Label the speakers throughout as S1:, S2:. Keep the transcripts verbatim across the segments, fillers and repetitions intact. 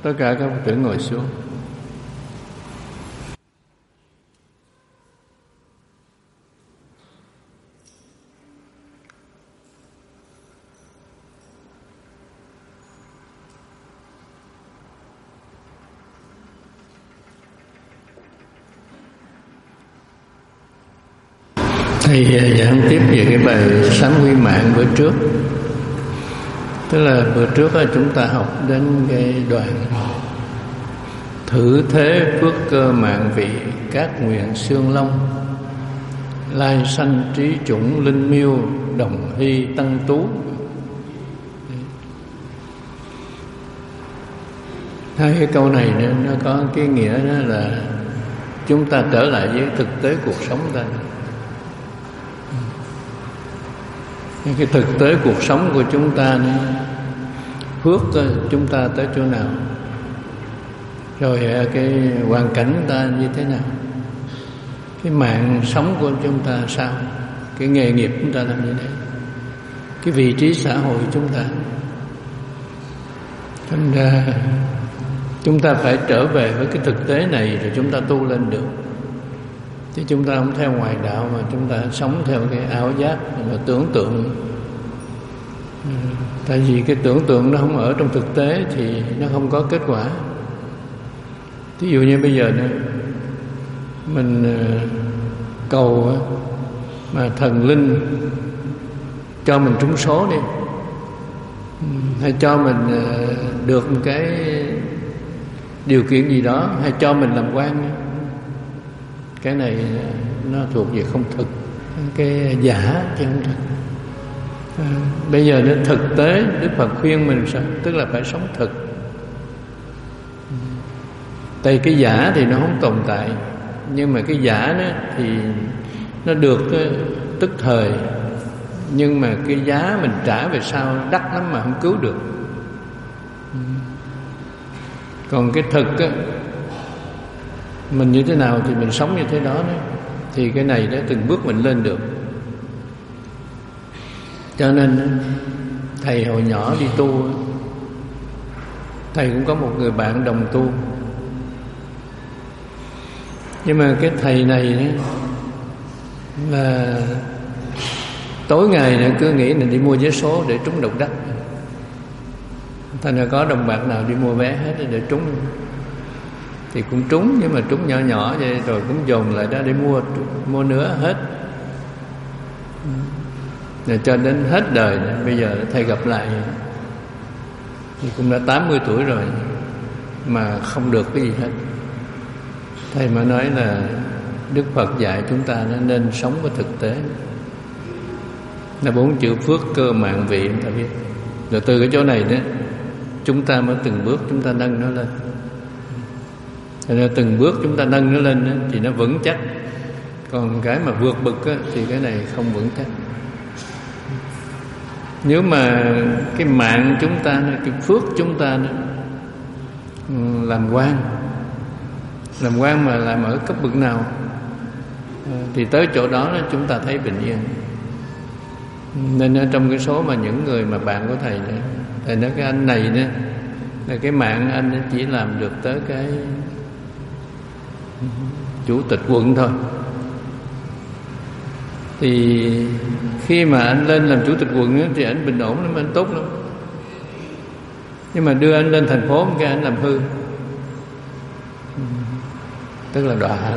S1: Tất cả các Phật tử ngồi xuống. Thầy giảng tiếp về cái bài Sám Quy Mạng bữa trước. Tức là bữa trước chúng ta học đến cái đoạn thử thế phước cơ mạng vị, các nguyện xương long, lai sanh trí chủng linh miêu, đồng hy tăng tú. Hai cái câu này nó có cái nghĩa đó là chúng ta trở lại với thực tế cuộc sống ta. Cái thực tế cuộc sống của chúng ta này, phước chúng ta tới chỗ nào, rồi cái hoàn cảnh ta như thế nào, cái mạng sống của chúng ta sao, cái nghề nghiệp chúng ta làm như thế, cái vị trí xã hội chúng ta. Thành ra chúng ta phải trở về với cái thực tế này rồi chúng ta tu lên được. Chứ chúng ta không theo ngoại đạo mà chúng ta sống theo cái ảo giác mà tưởng tượng. Tại vì cái tưởng tượng nó không ở trong thực tế thì nó không có kết quả. Ví dụ như bây giờ này, mình cầu mà thần linh cho mình trúng số đi, hay cho mình được một cái điều kiện gì đó, hay cho mình làm quan. Cái này nó thuộc về không thực, cái giả chứ không thực. À, bây giờ đến thực tế, Đức Phật khuyên mình sao? Tức là phải sống thực. Tại cái giả thì nó không tồn tại, nhưng mà cái giả đó thì nó được tức thời, nhưng mà cái giá mình trả về sau đắt lắm mà không cứu được. Còn cái thực á, mình như thế nào thì mình sống như thế đó đấy. Thì cái này đã từng bước mình lên được. Cho nên thầy hồi nhỏ đi tu, thầy cũng có một người bạn đồng tu. Nhưng mà cái thầy này đấy, là tối ngày này cứ nghĩ là đi mua vé số để trúng độc đắc. Thành ra có đồng bạc nào đi mua vé hết để trúng thì cũng trúng, nhưng mà trúng nhỏ nhỏ vậy rồi cũng dồn lại đó để mua mua nữa hết. Rồi cho đến hết đời này, bây giờ thầy gặp lại thì cũng đã tám mươi tuổi rồi mà không được cái gì hết. Thầy mới nói là Đức Phật dạy chúng ta nên sống với thực tế, là bốn chữ phước cơ mạng vị chúng ta biết. Rồi từ cái chỗ này đó chúng ta mới từng bước chúng ta nâng nó lên. Cho nên từng bước chúng ta nâng nó lên đó, thì nó vững chắc. Còn cái mà vượt bực á, thì cái này không vững chắc. Nếu mà cái mạng chúng ta, cái phước chúng ta đó, làm quan, làm quan mà làm ở cấp bậc nào thì tới chỗ đó, đó chúng ta thấy bình yên. Nên ở trong cái số mà những người mà bạn của thầy này, thầy nói cái anh này đó, là cái mạng anh chỉ làm được tới cái chủ tịch quận thôi. Thì khi mà anh lên làm chủ tịch quận ấy, thì anh bình ổn lắm, anh tốt lắm. Nhưng mà đưa anh lên thành phố cái anh làm hư, tức là đọa.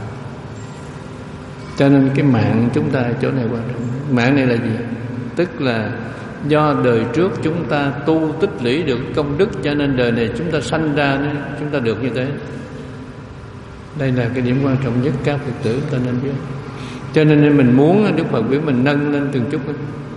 S1: Cho nên cái mạng chúng ta chỗ này quan trọng. Mạng này là gì? Tức là do đời trước chúng ta tu tích lũy được công đức, cho nên đời này chúng ta sanh ra chúng ta được như thế. Đây là cái điểm quan trọng nhất các Phật tử ta nên biết. Cho nên mình muốn Đức Phật biết mình nâng lên từng chút,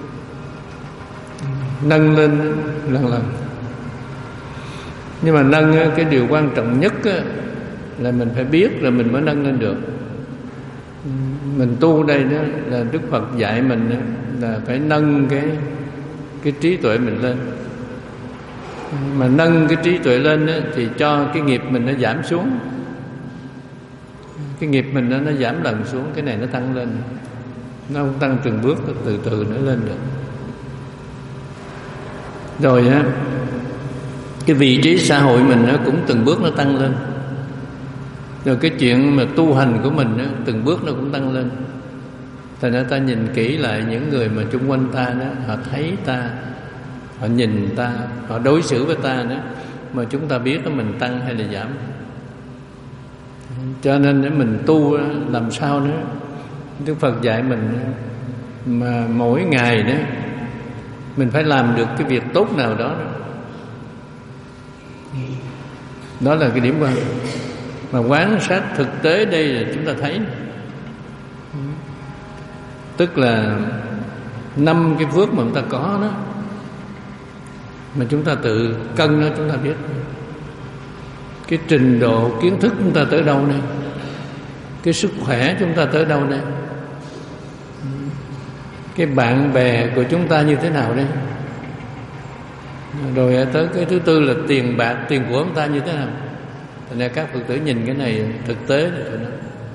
S1: nâng lên lần lần. Nhưng mà nâng cái điều quan trọng nhất là mình phải biết rồi mình mới nâng lên được. Mình tu đây đó là Đức Phật dạy mình là phải nâng cái cái trí tuệ mình lên. Mà nâng cái trí tuệ lên đó, thì cho cái nghiệp mình nó giảm xuống. Cái nghiệp mình nó, nó giảm lần xuống, cái này nó tăng lên. Nó không tăng từng bước, từ từ nó lên được. Rồi á, cái vị trí xã hội mình nó cũng từng bước nó tăng lên, rồi cái chuyện mà tu hành của mình nó từng bước nó cũng tăng lên. Thành ra ta nhìn kỹ lại những người mà chung quanh ta đó, họ thấy ta, họ nhìn ta, họ đối xử với ta đó, mà chúng ta biết đó mình tăng hay là giảm. Cho nên để mình tu làm sao nữa, Đức Phật dạy mình mà mỗi ngày đó mình phải làm được cái việc tốt nào đó. Đó là cái điểm quan trọng. Mà quan sát thực tế đây là chúng ta thấy, tức là năm cái phước mà chúng ta có đó, mà chúng ta tự cân đó, chúng ta biết cái trình độ kiến thức chúng ta tới đâu đây, cái sức khỏe chúng ta tới đâu đây, cái bạn bè của chúng ta như thế nào đây, rồi tới cái thứ tư là tiền bạc, tiền của chúng ta như thế nào. Thành ra các Phật tử nhìn cái này thực tế này thôi đó.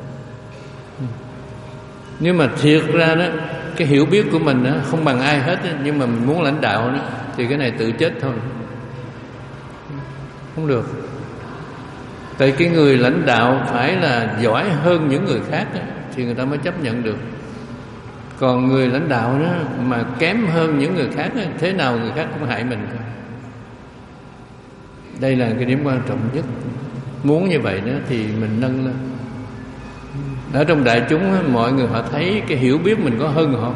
S1: Nếu mà thiệt ra đó, cái hiểu biết của mình đó, không bằng ai hết đó, nhưng mà mình muốn lãnh đạo đó, thì cái này tự chết thôi, không được. Tại cái người lãnh đạo phải là giỏi hơn những người khác đó, thì người ta mới chấp nhận được. Còn người lãnh đạo đó mà kém hơn những người khác đó, thế nào người khác cũng hại mình thôi. Đây là cái điểm quan trọng nhất. Muốn như vậy đó thì mình nâng lên. Ở trong đại chúng đó, mọi người họ thấy cái hiểu biết mình có hơn họ.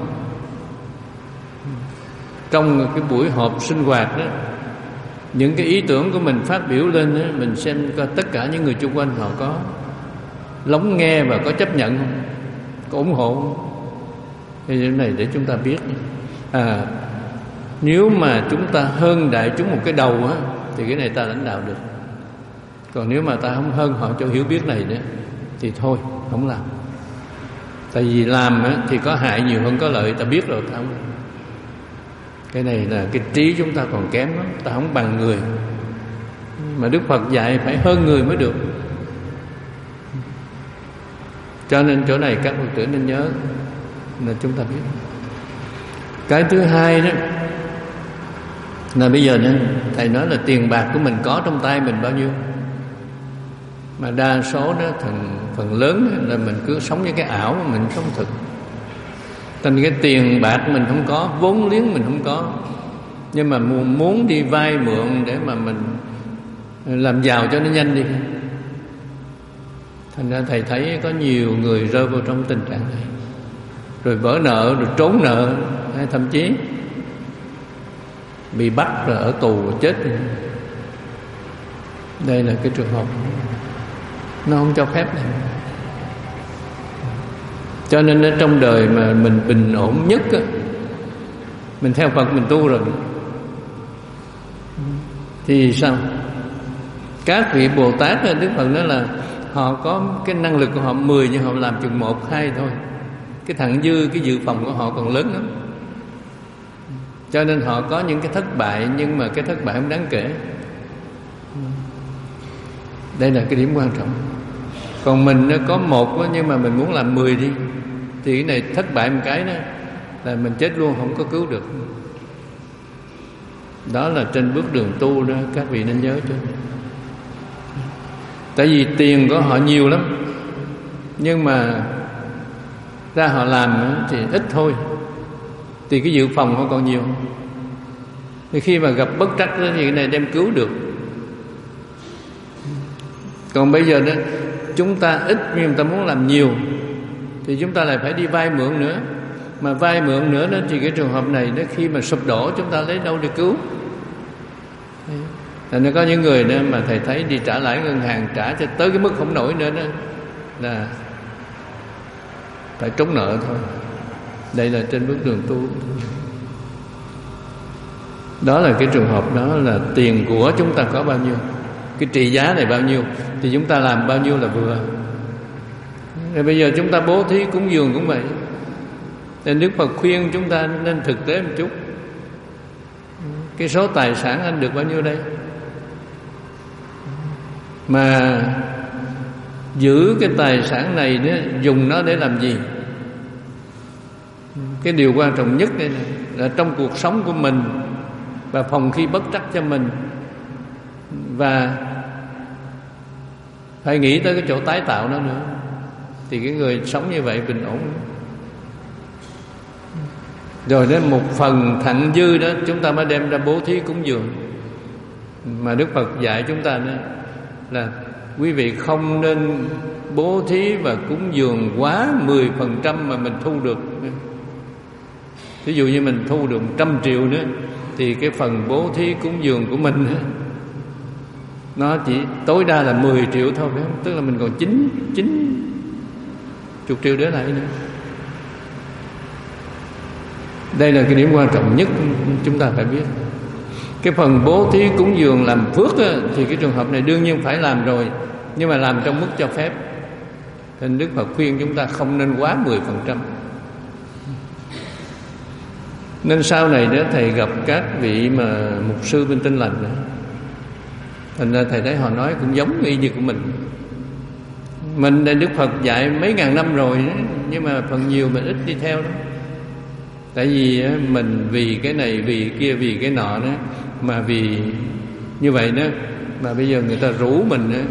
S1: Trong cái buổi họp sinh hoạt đó, những cái ý tưởng của mình phát biểu lên đó, mình xem coi tất cả những người chung quanh họ có lắng nghe và có chấp nhận không, có ủng hộ không. Thì điều này để chúng ta biết, à, nếu mà chúng ta hơn đại chúng một cái đầu á, thì cái này ta lãnh đạo được. Còn nếu mà ta không hơn họ cho hiểu biết này nữa, thì thôi không làm. Tại vì làm á, thì có hại nhiều hơn có lợi, ta biết rồi ta không. Cái này là cái trí chúng ta còn kém lắm, ta không bằng người. Mà Đức Phật dạy phải hơn người mới được. Cho nên chỗ này các Phật tử nên nhớ là chúng ta biết. Cái thứ hai đó là bây giờ nên thầy nói là tiền bạc của mình có trong tay mình bao nhiêu. Mà đa số đó phần, phần lớn là mình cứ sống với cái ảo, mà mình sống thực. Thành cái tiền bạc mình không có, vốn liếng mình không có, nhưng mà muốn đi vay mượn để mà mình làm giàu cho nó nhanh đi. Thành ra thầy thấy có nhiều người rơi vào trong tình trạng này, rồi vỡ nợ, rồi trốn nợ, hay thậm chí bị bắt rồi ở tù rồi chết. Đây là cái trường hợp nó không cho phép này. Cho nên ở trong đời mà mình bình ổn nhất á, mình theo Phật mình tu rồi thì sao? Các vị Bồ Tát á, Đức Phật nói là họ có cái năng lực của họ mười, nhưng họ làm chừng một, hai thôi. Cái thặng dư, cái dự phòng của họ còn lớn lắm. Cho nên họ có những cái thất bại, nhưng mà cái thất bại không đáng kể. Đây là cái điểm quan trọng. Còn mình nó có một đó, nhưng mà mình muốn làm mười đi, thì cái này thất bại một cái đó là mình chết luôn, không có cứu được. Đó là trên bước đường tu đó, các vị nên nhớ chứ. Tại vì tiền của họ nhiều lắm, nhưng mà ra họ làm thì ít thôi, thì cái dự phòng họ còn nhiều. Thì khi mà gặp bất trắc thì cái này đem cứu được. Còn bây giờ đó, chúng ta ít nhưng ta muốn làm nhiều, thì chúng ta lại phải đi vay mượn nữa. Mà vay mượn nữa đó, thì cái trường hợp này đó, khi mà sụp đổ chúng ta lấy đâu để cứu. Thành ra có những người đó mà thầy thấy đi trả lãi ngân hàng, trả cho tới cái mức không nổi nữa đó, là phải trốn nợ thôi. Đây là trên bước đường tu. Đó là cái trường hợp đó, là tiền của chúng ta có bao nhiêu, cái trị giá này bao nhiêu, thì chúng ta làm bao nhiêu là vừa. Rồi bây giờ chúng ta bố thí cúng dường cũng vậy. Nên Đức Phật khuyên chúng ta nên thực tế một chút. Cái số tài sản anh được bao nhiêu đây, mà giữ cái tài sản này đó, dùng nó để làm gì? Cái điều quan trọng nhất đây là trong cuộc sống của mình, và phòng khi bất trắc cho mình, và phải nghĩ tới cái chỗ tái tạo nó nữa, thì cái người sống như vậy bình ổn. Rồi đến một phần thặng dư đó chúng ta mới đem ra bố thí cúng dường. Mà Đức Phật dạy chúng ta đó là quý vị không nên bố thí và cúng dường quá mười phần trăm mà mình thu được. Ví dụ như mình thu được một trăm triệu nữa, thì cái phần bố thí cúng dường của mình nó chỉ tối đa là mười triệu thôi, phải không? Tức là mình còn chín chín chục triệu để lại nữa. Đây là cái điểm quan trọng nhất chúng ta phải biết. Cái phần bố thí cúng dường làm phước á, thì cái trường hợp này đương nhiên phải làm rồi, nhưng mà làm trong mức cho phép. Nên Đức Phật khuyên chúng ta không nên quá mười phần trăm. Nên sau này đó thầy gặp các vị mà mục sư bên Tin Lành đó, thành ra thầy thấy họ nói cũng giống y như của mình. Mình đây Đức Phật dạy mấy ngàn năm rồi đó, nhưng mà phần nhiều mình ít đi theo đó. Tại vì mình vì cái này, vì kia, vì cái nọ đó, mà vì như vậy đó, mà bây giờ người ta rủ mình đó,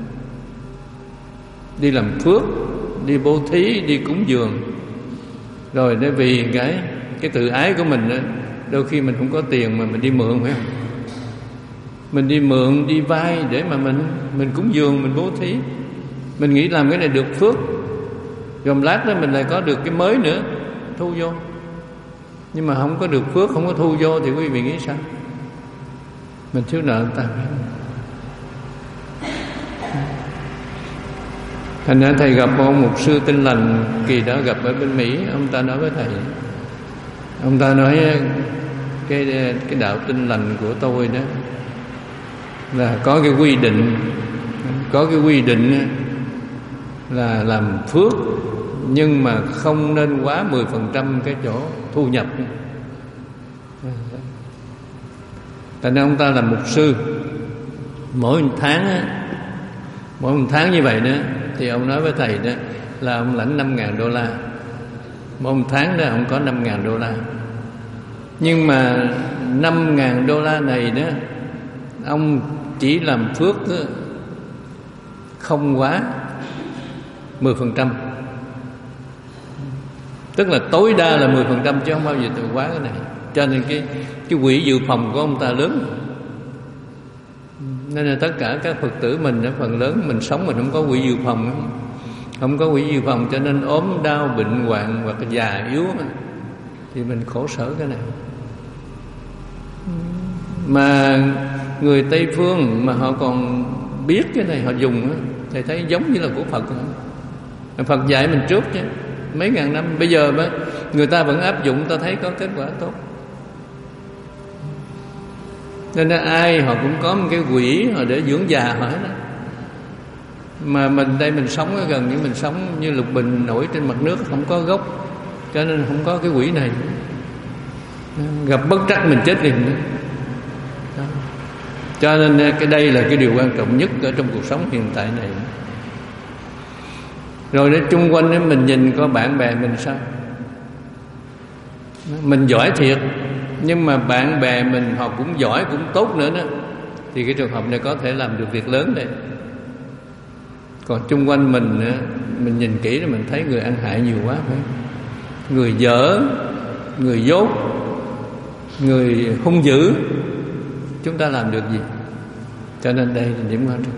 S1: đi làm phước, đi bố thí, đi cúng dường, rồi để vì cái cái tự ái của mình đó, đôi khi mình không có tiền mà mình đi mượn, phải không? Mình đi mượn, đi vay để mà mình mình cúng dường, mình bố thí. Mình nghĩ làm cái này được phước, rồi lát đó mình lại có được cái mới nữa thu vô. Nhưng mà không có được phước, không có thu vô thì quý vị nghĩ sao? Mình thiếu nợ người ta. Thành ra thầy gặp ông mục sư Tin Lành kỳ đó, gặp ở bên Mỹ. Ông ta nói với thầy, ông ta nói cái cái đạo Tin Lành của tôi đó là có cái quy định, có cái quy định là làm phước, nhưng mà không nên quá mười phần trăm cái chỗ thu nhập. Thành ra ông ta là mục sư, mỗi một tháng á, mỗi một tháng như vậy đó, thì ông nói với thầy đó là ông lãnh năm ngàn đô la. Mỗi một tháng đó ông có năm ngàn đô la. Nhưng mà năm ngàn đô la này đó, ông chỉ làm phước đó, không quá mười phần trăm. Tức là tối đa là mười phần trăm chứ không bao giờ từ quá cái này. Cho nên cái, cái quỹ dự phòng của ông ta lớn. Nên là tất cả các Phật tử mình đó, phần lớn mình sống mình không có quỹ dự phòng đó. Không có quỹ dự phòng cho nên ốm đau, bệnh hoạn hoặc già yếu đó, thì mình khổ sở cái này. Mà người Tây Phương mà họ còn biết cái này họ dùng đó, thì thấy giống như là của Phật. Phật dạy mình trước chứ, mấy ngàn năm. Bây giờ mà người ta vẫn áp dụng, ta thấy có kết quả tốt. Nên là ai họ cũng có một cái quỹ họ để dưỡng già họ hết đó. Mà mình đây mình sống ở gần như mình sống như lục bình nổi trên mặt nước, không có gốc, cho nên không có cái quỹ này. Gặp bất trắc mình chết liền nữa. Cho nên cái đây là cái điều quan trọng nhất ở trong cuộc sống hiện tại này. Rồi đến chung quanh đó, mình nhìn có bạn bè mình sao? Mình giỏi thiệt, nhưng mà bạn bè mình họ cũng giỏi, cũng tốt nữa đó, thì cái trường hợp này có thể làm được việc lớn đây. Còn chung quanh mình mình nhìn kỹ rồi mình thấy người ăn hại nhiều quá, phải? Người dở, người dốt, người hung dữ, chúng ta làm được gì? Cho nên đây là điểm quan trọng.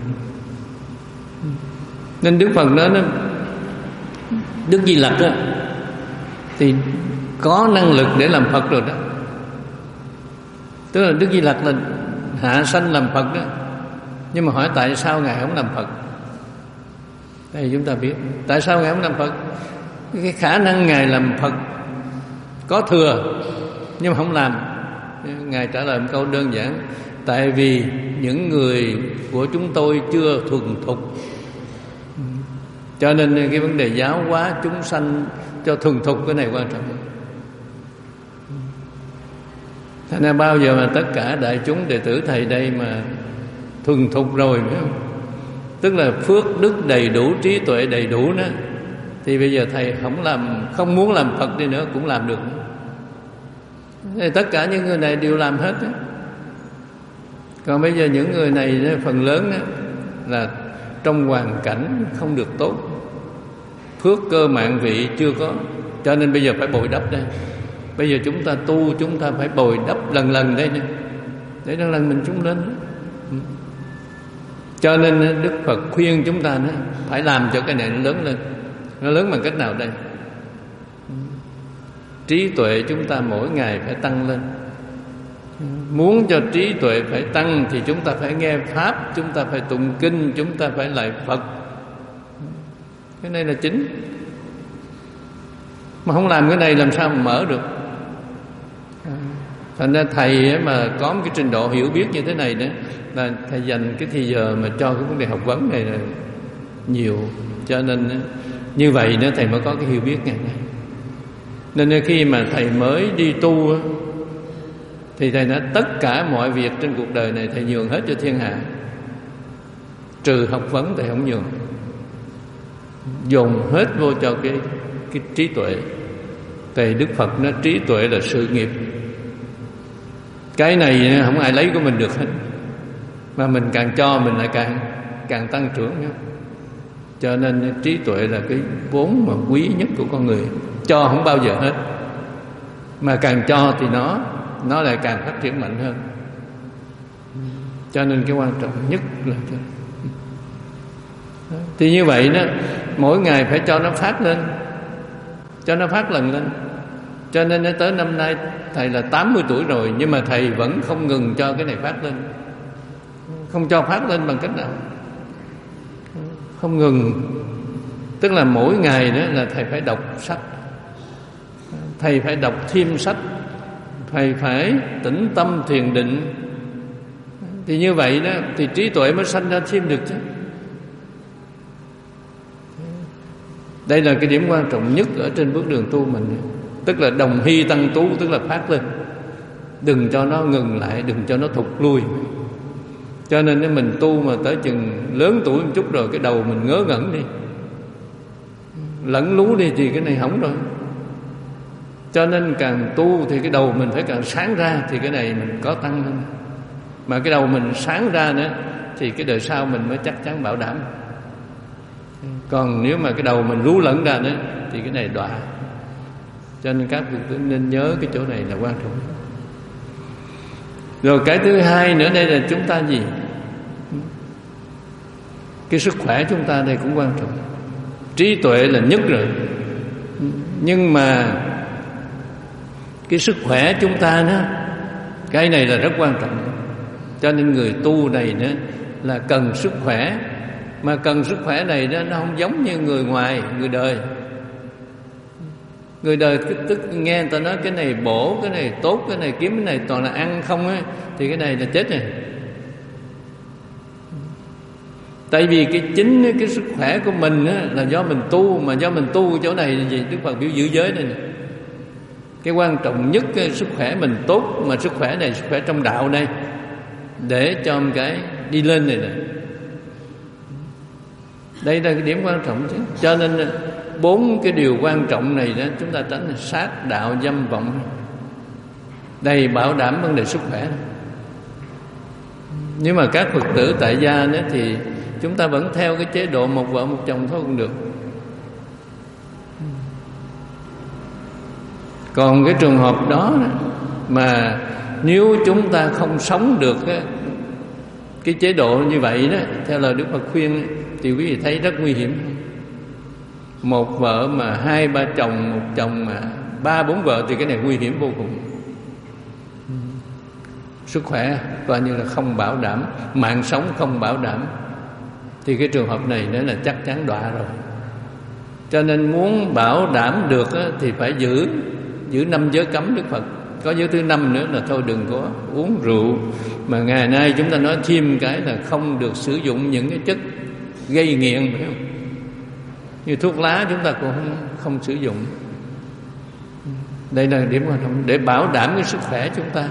S1: Nên Đức Phật nói, Đức Di Lặc đó, thì có năng lực để làm Phật rồi đó. Tức là Đức Di Lặc là hạ sanh làm Phật đó. Nhưng mà hỏi tại sao Ngài không làm Phật? Đây chúng ta biết tại sao Ngài không làm Phật. Cái khả năng Ngài làm Phật có thừa, nhưng mà không làm. Ngài trả lời một câu đơn giản: tại vì những người của chúng tôi chưa thuần thục. Cho nên cái vấn đề giáo hóa chúng sanh cho thuần thục cái này quan trọng. Thành ra bao giờ mà tất cả đại chúng đệ tử thầy đây mà thuần thục rồi, phải không? Tức là phước đức đầy đủ, trí tuệ đầy đủ đó, thì bây giờ thầy không làm, không muốn làm Phật đi nữa cũng làm được. Thì tất cả những người này đều làm hết đó. Còn bây giờ những người này phần lớn đó, là trong hoàn cảnh không được tốt, phước cơ mạng vị chưa có, cho nên bây giờ phải bồi đắp đây. Bây giờ chúng ta tu, chúng ta phải bồi đắp lần lần đây nè, để lần lần mình chúng lên. Cho nên Đức Phật khuyên chúng ta nữa, phải làm cho cái này nó lớn lên. Nó lớn bằng cách nào đây? Trí tuệ chúng ta mỗi ngày phải tăng lên. Muốn cho trí tuệ phải tăng thì chúng ta phải nghe Pháp, chúng ta phải tụng kinh, chúng ta phải lạy Phật. Cái này là chính. Mà không làm cái này làm sao mà mở được? Thành ra thầy mà có một cái trình độ hiểu biết như thế này đó, là thầy dành cái thời giờ mà cho cái vấn đề học vấn này là nhiều. Cho nên như vậy nữa thầy mới có cái hiểu biết ngày nay. Nên khi mà thầy mới đi tu thì thầy nói tất cả mọi việc trên cuộc đời này thầy nhường hết cho thiên hạ, trừ học vấn thầy không nhường, dồn hết vô cho cái, cái trí tuệ. Tại Đức Phật nói trí tuệ là sự nghiệp. Cái này không ai lấy của mình được hết, mà mình càng cho mình lại càng càng tăng trưởng nữa. Cho nên trí tuệ là cái vốn mà quý nhất của con người. Cho không bao giờ hết, mà càng cho thì nó nó lại càng phát triển mạnh hơn. Cho nên cái quan trọng nhất là cái. Thì như vậy đó, mỗi ngày phải cho nó phát lên, cho nó phát lần lên. Cho nên tới năm nay thầy là tám mươi tuổi rồi, nhưng mà thầy vẫn không ngừng cho cái này phát lên. Không cho phát lên bằng cách nào? Không ngừng. Tức là mỗi ngày đó là thầy phải đọc sách, thầy phải đọc thêm sách, thầy phải tĩnh tâm thiền định. Thì như vậy đó thì trí tuệ mới sanh ra thêm được chứ. Đây là cái điểm quan trọng nhất ở trên bước đường tu mình. Tức là đồng hy tăng tú, tức là phát lên. Đừng cho nó ngừng lại, đừng cho nó thụt lui. Cho nên nếu mình tu mà tới chừng lớn tuổi một chút rồi, cái đầu mình ngớ ngẩn đi, lẫn lú đi thì cái này hỏng rồi. Cho nên càng tu thì cái đầu mình phải càng sáng ra, thì cái này mình có tăng lên. Mà cái đầu mình sáng ra nữa thì cái đời sau mình mới chắc chắn bảo đảm. Còn nếu mà cái đầu mình lú lẫn ra nữa thì cái này đọa. Cho nên các vị nên nhớ cái chỗ này là quan trọng. Rồi cái thứ hai nữa đây là chúng ta gì? Cái sức khỏe chúng ta đây cũng quan trọng. Trí tuệ là nhất rồi, nhưng mà cái sức khỏe chúng ta đó, cái này là rất quan trọng. Cho nên người tu này nữa là cần sức khỏe. Mà cần sức khỏe này đó, nó không giống như người ngoài, người đời. Người đời tức nghe người ta nói cái này bổ, cái này tốt, cái này kiếm, cái này toàn là ăn không á, thì cái này là chết rồi. Tại vì cái chính cái sức khỏe của mình á, là do mình tu. Mà do mình tu chỗ này là gì? Đức Phật biểu giữ giới này nè. Cái quan trọng nhất cái sức khỏe mình tốt, mà sức khỏe này sức khỏe trong đạo đây, để cho một cái đi lên này nè. Đây là cái điểm quan trọng chứ. Cho nên bốn cái điều quan trọng này đó, chúng ta tránh là sát đạo dâm vọng, đây bảo đảm vấn đề sức khỏe. Nhưng mà các Phật tử tại gia đó thì chúng ta vẫn theo cái chế độ một vợ một chồng thôi cũng được. Còn cái trường hợp đó mà nếu chúng ta không sống được cái, cái chế độ như vậy đó, theo lời Đức Phật khuyên, thì quý vị thấy rất nguy hiểm. Một vợ mà hai ba chồng, một chồng mà ba bốn vợ thì cái này nguy hiểm vô cùng. Sức khỏe coi như là không bảo đảm, mạng sống không bảo đảm, thì cái trường hợp này nữa là chắc chắn đọa rồi. Cho nên muốn bảo đảm được á, thì phải giữ giữ năm giới cấm Đức Phật. Có giới thứ năm nữa là thôi đừng có uống rượu. Mà ngày nay chúng ta nói thêm cái là không được sử dụng những cái chất gây nghiện, phải không? Như thuốc lá chúng ta cũng không, không sử dụng. Đây là điểm quan trọng để bảo đảm cái sức khỏe chúng ta.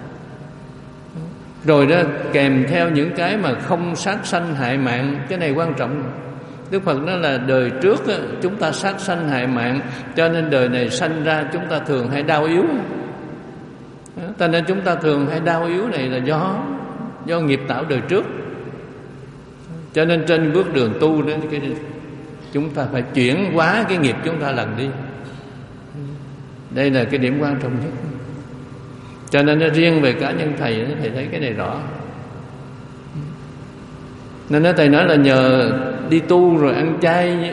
S1: Rồi đó kèm theo những cái mà không sát sanh hại mạng, cái này quan trọng. Đức Phật nói là đời trước á, chúng ta sát sanh hại mạng, cho nên đời này sanh ra chúng ta thường hay đau yếu. Cho nên chúng ta thường hay đau yếu này là do do nghiệp tạo đời trước. Cho nên trên bước đường tu đó, cái, chúng ta phải chuyển hóa cái nghiệp chúng ta lần đi. Đây là cái điểm quan trọng nhất. Cho nên nó riêng về cá nhân thầy, thầy thấy cái này rõ. Nên nó thầy nói là nhờ đi tu rồi ăn chay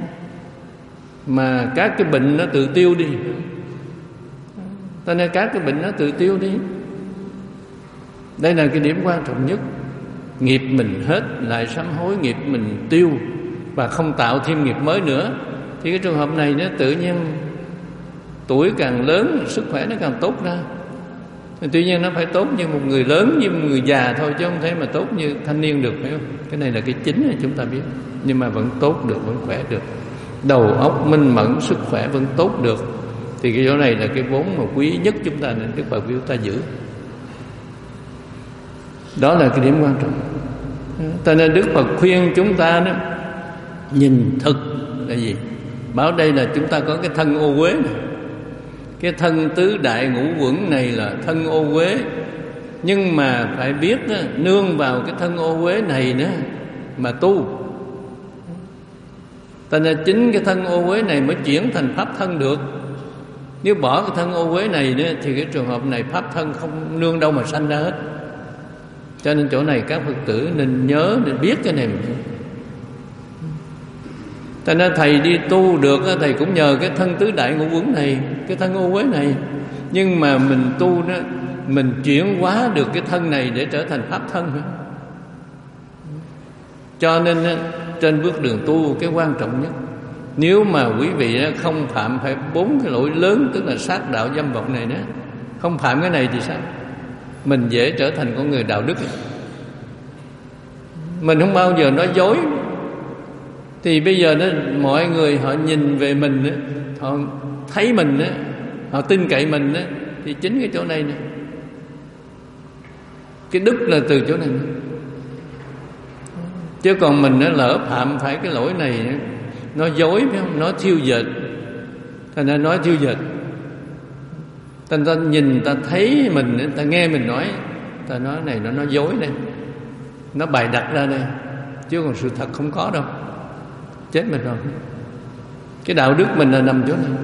S1: mà các cái bệnh nó tự tiêu đi. Cho nên các cái bệnh nó tự tiêu đi. Đây là cái điểm quan trọng nhất. Nghiệp mình hết lại sám hối, nghiệp mình tiêu và không tạo thêm nghiệp mới nữa. Thì cái trường hợp này nó tự nhiên tuổi càng lớn sức khỏe nó càng tốt ra. Tuy nhiên nó phải tốt như một người lớn, như một người già thôi, chứ không thể mà tốt như thanh niên được, phải không? Cái này là cái chính này chúng ta biết. Nhưng mà vẫn tốt được, vẫn khỏe được, đầu óc minh mẫn, sức khỏe vẫn tốt được. Thì cái chỗ này là cái vốn mà quý nhất chúng ta nên Đức Phật chúng ta giữ. Đó là cái điểm quan trọng. Cho nên Đức Phật khuyên chúng ta đó, nhìn thực là gì? Bảo đây là chúng ta có cái thân ô uế này. Cái thân tứ đại ngũ quẩn này là thân ô uế. Nhưng mà phải biết đó, nương vào cái thân ô uế này nữa mà tu. Cho nên chính cái thân ô uế này mới chuyển thành pháp thân được. Nếu bỏ cái thân ô uế này nữa, thì cái trường hợp này pháp thân không nương đâu mà sanh ra hết. Cho nên chỗ này các Phật tử nên nhớ, nên biết cái này. Cho nên thầy đi tu được, thầy cũng nhờ cái thân tứ đại ngũ uẩn này, cái thân ô uế này. Nhưng mà mình tu đó, mình chuyển hóa được cái thân này để trở thành pháp thân. Cho nên trên bước đường tu, cái quan trọng nhất, nếu mà quý vị không phạm phải bốn cái lỗi lớn, tức là sát đạo dâm vọng này đó, không phạm cái này thì sao? Mình dễ trở thành con người đạo đức. Mình không bao giờ nói dối. Thì bây giờ đó, mọi người họ nhìn về mình đó, họ thấy mình đó, họ tin cậy mình đó, thì chính cái chỗ này nè, cái đức là từ chỗ này nè. Chứ còn mình nó lỡ phạm phải cái lỗi này, nó dối phải không? Nó thiêu dệt. Thành ra nói thiêu dệt. Ta nhìn, ta thấy mình, ta nghe mình nói, ta nói này nó nói dối đây, nó bày đặt ra đây, chứ còn sự thật không có đâu. Chết mình rồi. Cái đạo đức mình là nằm chỗ này.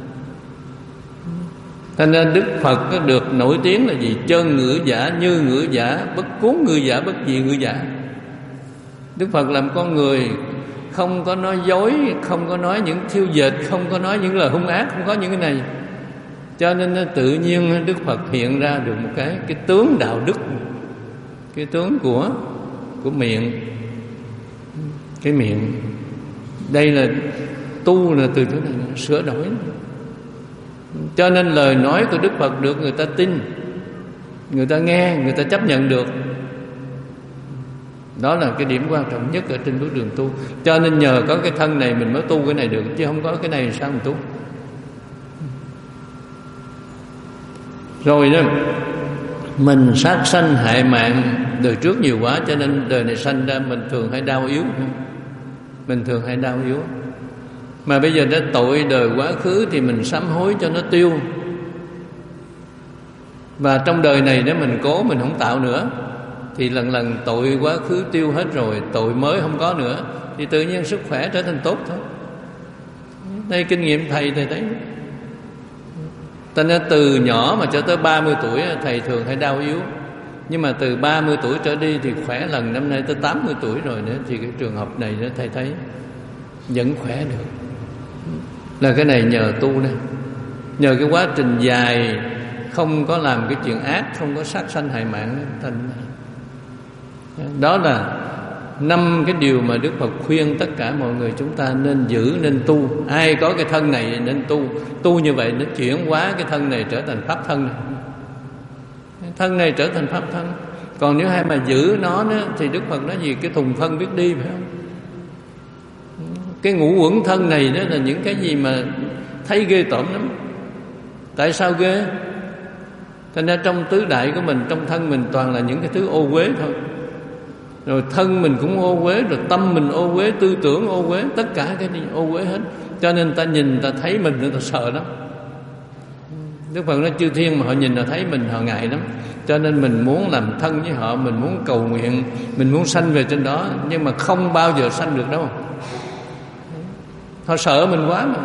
S1: Thành ra Đức Phật được nổi tiếng là gì? Chân ngữ giả, như ngữ giả, bất cuốn ngữ giả, bất dị ngữ giả. Đức Phật làm con người không có nói dối, không có nói những thiêu dệt, không có nói những lời hung ác, không có những cái này. Cho nên tự nhiên Đức Phật hiện ra được một cái cái tướng đạo đức, cái tướng của của miệng, cái miệng. Đây là tu là từ chỗ này sửa đổi. Cho nên lời nói của Đức Phật được người ta tin, người ta nghe, người ta chấp nhận được. Đó là cái điểm quan trọng nhất ở trên bước đường tu. Cho nên nhờ có cái thân này mình mới tu cái này được, chứ không có cái này sao mình tu. Rồi đó, mình sát sanh hại mạng đời trước nhiều quá, cho nên đời này sanh ra mình thường hay đau yếu. Mình thường hay đau yếu. Mà bây giờ đã tội đời quá khứ thì mình sám hối cho nó tiêu. Và trong đời này nếu mình cố mình không tạo nữa, thì lần lần tội quá khứ tiêu hết rồi, tội mới không có nữa, thì tự nhiên sức khỏe trở thành tốt thôi. Đây kinh nghiệm thầy thầy thấy. Cho nên từ nhỏ mà cho tới ba mươi tuổi thầy thường hay đau yếu. Nhưng mà từ ba mươi tuổi trở đi thì khỏe lần, năm nay tới tám mươi tuổi rồi nữa, thì cái trường hợp này đó thầy thấy vẫn khỏe được. Là cái này nhờ tu đây. Nhờ cái quá trình dài không có làm cái chuyện ác, không có sát sanh hại mạng. Thành đó là năm cái điều mà Đức Phật khuyên tất cả mọi người chúng ta nên giữ, nên tu. Ai có cái thân này nên tu. Tu như vậy nó chuyển hóa cái thân này trở thành pháp thân này. Thân này trở thành pháp thân. Còn nếu ai mà giữ nó nữa, thì Đức Phật nói gì? Cái thùng phân biết đi, phải không? Cái ngũ uẩn thân này đó là những cái gì mà thấy ghê tởm lắm. Tại sao ghê? Thành ra trong tứ đại của mình, trong thân mình toàn là những cái thứ ô uế thôi. Rồi thân mình cũng ô uế, rồi tâm mình ô uế, tư tưởng ô uế, tất cả cái gì ô uế hết. Cho nên ta nhìn, ta thấy mình, ta sợ lắm. Đức Phật nói chư thiên mà họ nhìn họ thấy mình họ ngại lắm, cho nên mình muốn làm thân với họ, mình muốn cầu nguyện, mình muốn sanh về trên đó, nhưng mà không bao giờ sanh được đâu. Họ sợ mình quá mà.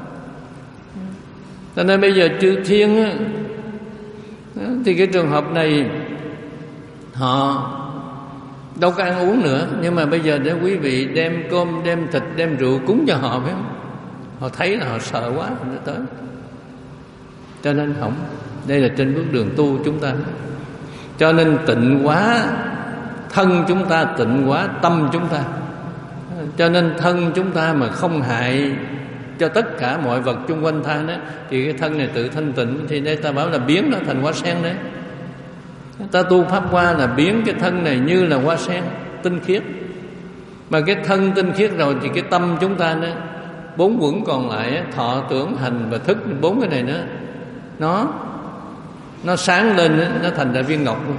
S1: Cho nên bây giờ chư thiên á, thì cái trường hợp này họ đâu có ăn uống nữa, nhưng mà bây giờ để quý vị đem cơm, đem thịt, đem rượu cúng cho họ, phải không? Họ thấy là họ sợ quá, họ tới. Cho nên không. Đây là trên bước đường tu chúng ta. Cho nên tịnh hóa thân chúng ta, tịnh hóa tâm chúng ta. Cho nên thân chúng ta mà không hại cho tất cả mọi vật chung quanh ta đó, thì cái thân này tự thanh tịnh. Thì đây ta bảo là biến nó thành hoa sen đấy. Ta tu pháp hoa là biến cái thân này như là hoa sen tinh khiết. Mà cái thân tinh khiết rồi thì cái tâm chúng ta đó, bốn quẩn còn lại, thọ tưởng hành và thức, bốn cái này nữa, nó nó sáng lên, nó thành ra viên ngọc luôn.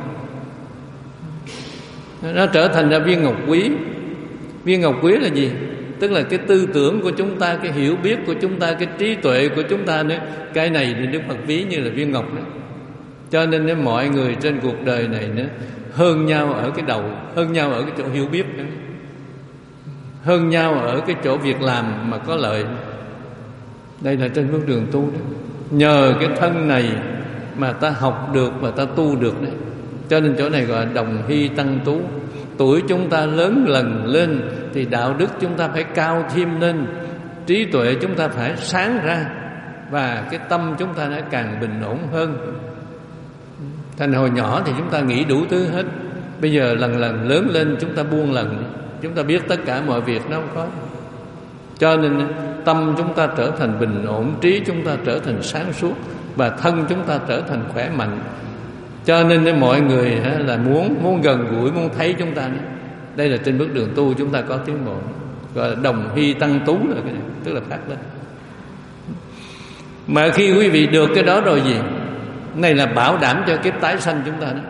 S1: Nó trở thành ra viên ngọc quý. Viên ngọc quý là gì? Tức là cái tư tưởng của chúng ta, cái hiểu biết của chúng ta, cái trí tuệ của chúng ta nữa. Cái này thì Đức Phật ví như là viên ngọc đó. Cho nên nếu mọi người trên cuộc đời này nữa hơn nhau ở cái đầu, hơn nhau ở cái chỗ hiểu biết nữa, hơn nhau ở cái chỗ việc làm mà có lợi. Đây là trên bước đường tu đó. Nhờ cái thân này mà ta học được và ta tu được đấy. Cho nên chỗ này gọi là đồng hy tăng tú. Tuổi chúng ta lớn lần lên thì đạo đức chúng ta phải cao thêm lên, trí tuệ chúng ta phải sáng ra, và cái tâm chúng ta đã càng bình ổn hơn. Thành hồi nhỏ thì chúng ta nghĩ đủ thứ hết, bây giờ lần lần lớn lên chúng ta buông lần, chúng ta biết tất cả mọi việc nó không có. Cho nên tâm chúng ta trở thành bình ổn, trí chúng ta trở thành sáng suốt, và thân chúng ta trở thành khỏe mạnh. Cho nên mọi người là muốn muốn gần gũi, muốn thấy chúng ta. Đây là trên bước đường tu chúng ta có tiến bộ, gọi là đồng hy tăng tú, là cái này, tức là phát lên. Mà khi quý vị được cái đó rồi gì? Này là bảo đảm cho kiếp tái sanh chúng ta đó.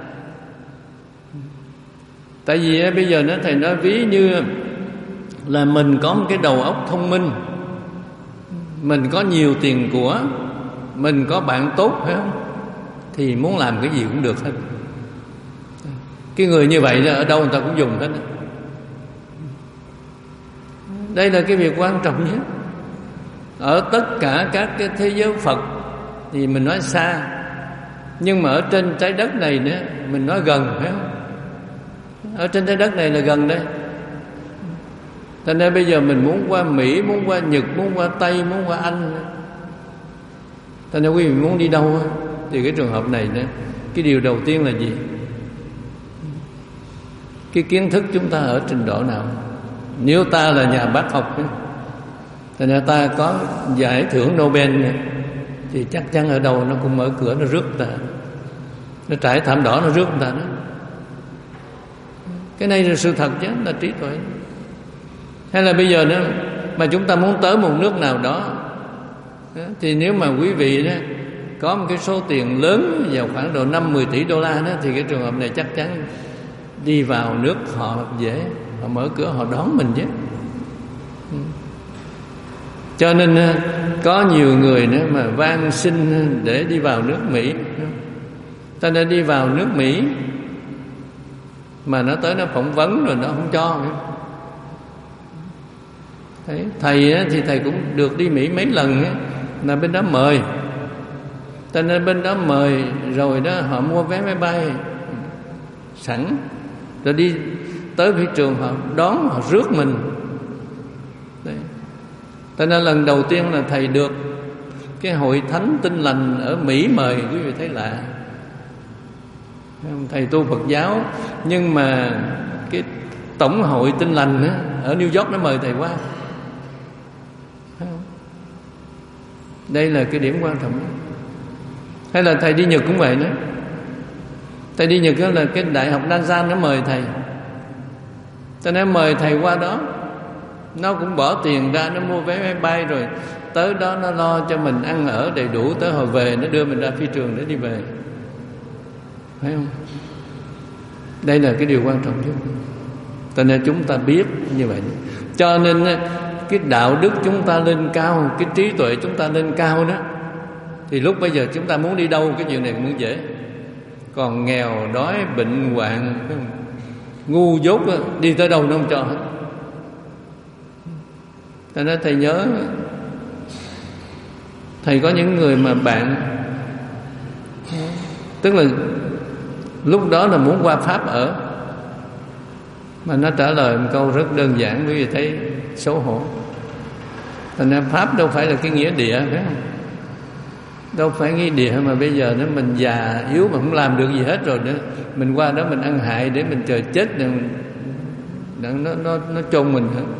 S1: Tại vì bây giờ nó thầy nói ví như là mình có một cái đầu óc thông minh, mình có nhiều tiền của, mình có bạn tốt, phải không? Thì muốn làm cái gì cũng được hết. Cái người như vậy ở đâu người ta cũng dùng hết. Đây là cái việc quan trọng nhất. Ở tất cả các cái thế giới Phật thì mình nói xa, nhưng mà ở trên trái đất này nữa mình nói gần, phải không? Ở trên trái đất này là gần đây. Cho nên bây giờ mình muốn qua Mỹ, muốn qua Nhật, muốn qua Tây, muốn qua Anh. Cho nên quý vị muốn đi đâu thì cái trường hợp này nữa, cái điều đầu tiên là gì? Cái kiến thức chúng ta ở trình độ nào? Nếu ta là nhà bác học thì ta có giải thưởng Nobel thì chắc chắn ở đâu nó cũng mở cửa, nó rước ta, nó trải thảm đỏ, nó rước ta đó. Cái này là sự thật chứ, là trí tuệ. Hay là bây giờ nữa mà chúng ta muốn tới một nước nào đó, thì nếu mà quý vị đó có một cái số tiền lớn vào khoảng độ năm mười tỷ đô la đó, thì cái trường hợp này chắc chắn đi vào nước họ dễ, họ mở cửa họ đón mình chứ. Cho nên có nhiều người nữa mà van xin để đi vào nước Mỹ. Ta đã đi vào nước Mỹ mà nó tới nó phỏng vấn rồi nó không cho. Đấy, thầy thì thầy cũng được đi Mỹ mấy lần ấy, là bên đó mời. Cho nên bên đó mời rồi đó, họ mua vé máy bay sẵn, rồi đi tới phi trường họ đón, họ rước mình. Đấy. Cho nên lần đầu tiên là thầy được cái hội thánh Tin Lành ở Mỹ mời, quý vị thấy lạ. Thầy tu Phật giáo, nhưng mà cái tổng hội Tin Lành á, ở New York nó mời thầy qua. Đây là cái điểm quan trọng. Hay là thầy đi Nhật cũng vậy nữa. Thầy đi Nhật đó là cái đại học Nanzan nó mời thầy, cho nên mời thầy qua đó. Nó cũng bỏ tiền ra, nó mua vé máy bay, rồi tới đó nó lo cho mình ăn ở đầy đủ, tới hồi về nó đưa mình ra phi trường để đi về, phải không? Đây là cái điều quan trọng nhất. Cho nên chúng ta biết như vậy. Cho nên cái đạo đức chúng ta lên cao, cái trí tuệ chúng ta lên cao đó, Thì lúc bây giờ chúng ta muốn đi đâu cái chuyện này cũng dễ. Còn nghèo, đói, bệnh, hoạn, ngu dốt đi tới đâu nó không cho hết. Cho nên thầy nhớ, thầy có những người mà bạn, tức là lúc đó là muốn qua Pháp ở, mà nó trả lời một câu rất đơn giản, quý vị thấy xấu hổ. Thành ra Pháp đâu phải là cái nghĩa địa, phải không? Đâu phải nghĩa địa mà bây giờ nó mình già yếu mà không làm được gì hết rồi nữa, mình qua đó mình ăn hại để mình chờ chết rồi nó nó nó, nó chôn mình hết.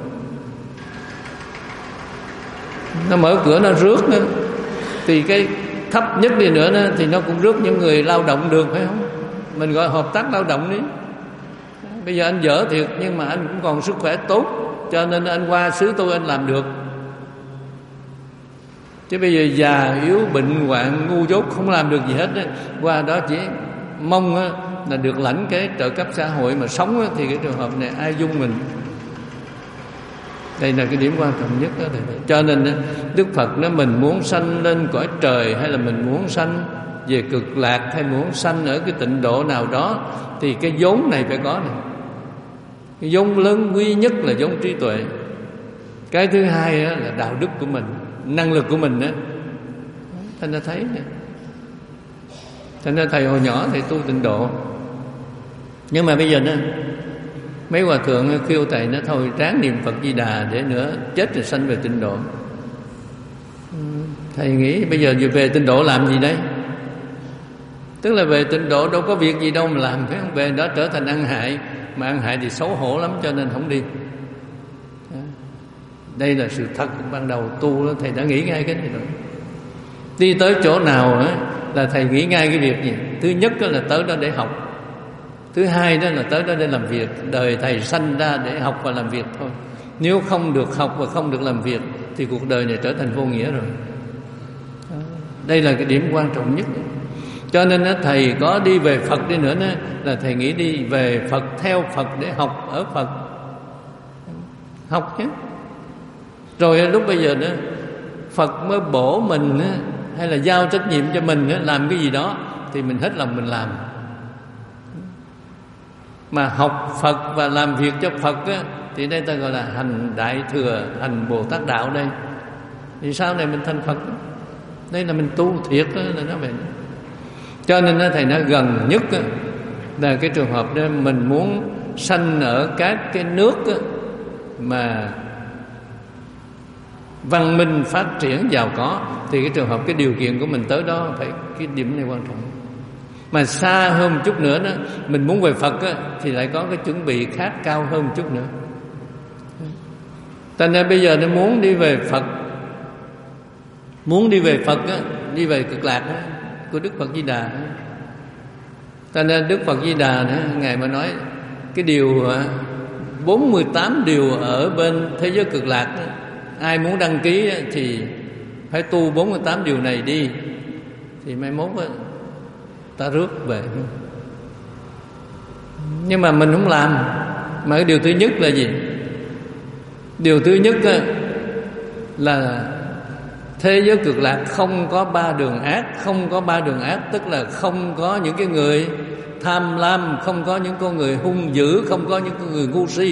S1: Nó mở cửa nó rước nữa, thì cái thấp nhất đi nữa đó, thì nó cũng rước những người lao động được, phải không? Mình gọi hợp tác lao động đi. Bây giờ anh dở thiệt nhưng mà anh cũng còn sức khỏe tốt, cho nên anh qua xứ tôi anh làm được. Chứ bây giờ già yếu bệnh hoạn ngu dốt không làm được gì hết đó, qua đó chỉ mong á, là được lãnh cái trợ cấp xã hội mà sống á, thì cái trường hợp này ai dung mình. Đây là cái điểm quan trọng nhất đó. Cho nên Đức Phật nói mình muốn sanh lên cõi trời, hay là mình muốn sanh về cực lạc, hay muốn sanh ở cái tịnh độ nào đó, thì cái vốn này phải có này. Cái vốn lớn quý nhất là vốn trí tuệ. Cái thứ hai đó là đạo đức của mình, năng lực của mình đó. Thành ra thấy này. Thành ra thầy hồi nhỏ thầy tu tịnh độ, nhưng mà bây giờ nó mấy hòa thượng kêu thầy nó thôi ráng niệm Phật Di Đà để nữa chết rồi sanh về tịnh độ. Thầy nghĩ bây giờ về tịnh độ làm gì đấy? Tức là về tịnh độ đâu có việc gì đâu mà làm, phải không? Về đó trở thành ăn hại, mà ăn hại thì xấu hổ lắm cho nên không đi. Đây là sự thật ban đầu tu đó, thầy đã nghĩ ngay cái này rồi. Đi tới chỗ nào đó, là thầy nghĩ ngay cái việc gì? Thứ nhất đó là tới đó để học, thứ hai đó là tới đó để làm việc. Đời thầy sanh ra để học và làm việc thôi. Nếu không được học và không được làm việc thì cuộc đời này trở thành vô nghĩa rồi. Đây là cái điểm quan trọng nhất. Cho nên đó, thầy có đi về Phật đi nữa đó, là thầy nghĩ đi về Phật, theo Phật để học ở Phật. Học chứ. Rồi lúc bây giờ đó Phật mới bổ mình đó, hay là giao trách nhiệm cho mình đó, làm cái gì đó thì mình hết lòng mình làm. Mà học Phật và làm việc cho Phật á, thì đây ta gọi là hành Đại Thừa, hành Bồ Tát Đạo đây. Thì sau này mình thành Phật, đây là mình tu thiệt đó, là nó vậy. Cho nên thầy nói gần nhất đó, là cái trường hợp đó mình muốn sanh ở các cái nước đó, mà văn minh phát triển giàu có, thì cái trường hợp cái điều kiện của mình tới đó phải, cái điểm này quan trọng. Mà xa hơn một chút nữa đó, mình muốn về Phật á, thì lại có cái chuẩn bị khác cao hơn một chút nữa. Cho nên bây giờ nó muốn đi về Phật, muốn đi về Phật á, đi về cực lạc á, của Đức Phật Di Đà. Cho nên Đức Phật Di Đà đó, Ngài mà nói cái điều bốn mươi tám điều ở bên thế giới cực lạc đó, ai muốn đăng ký thì phải tu bốn mươi tám điều này đi, thì mai mốt đó, ta rước về. Nhưng mà mình không làm. Mà cái điều thứ nhất là gì? Điều thứ nhất là thế giới cực lạc không có ba đường ác. Không có ba đường ác tức là không có những cái người tham lam, không có những con người hung dữ, không có những con người ngu si.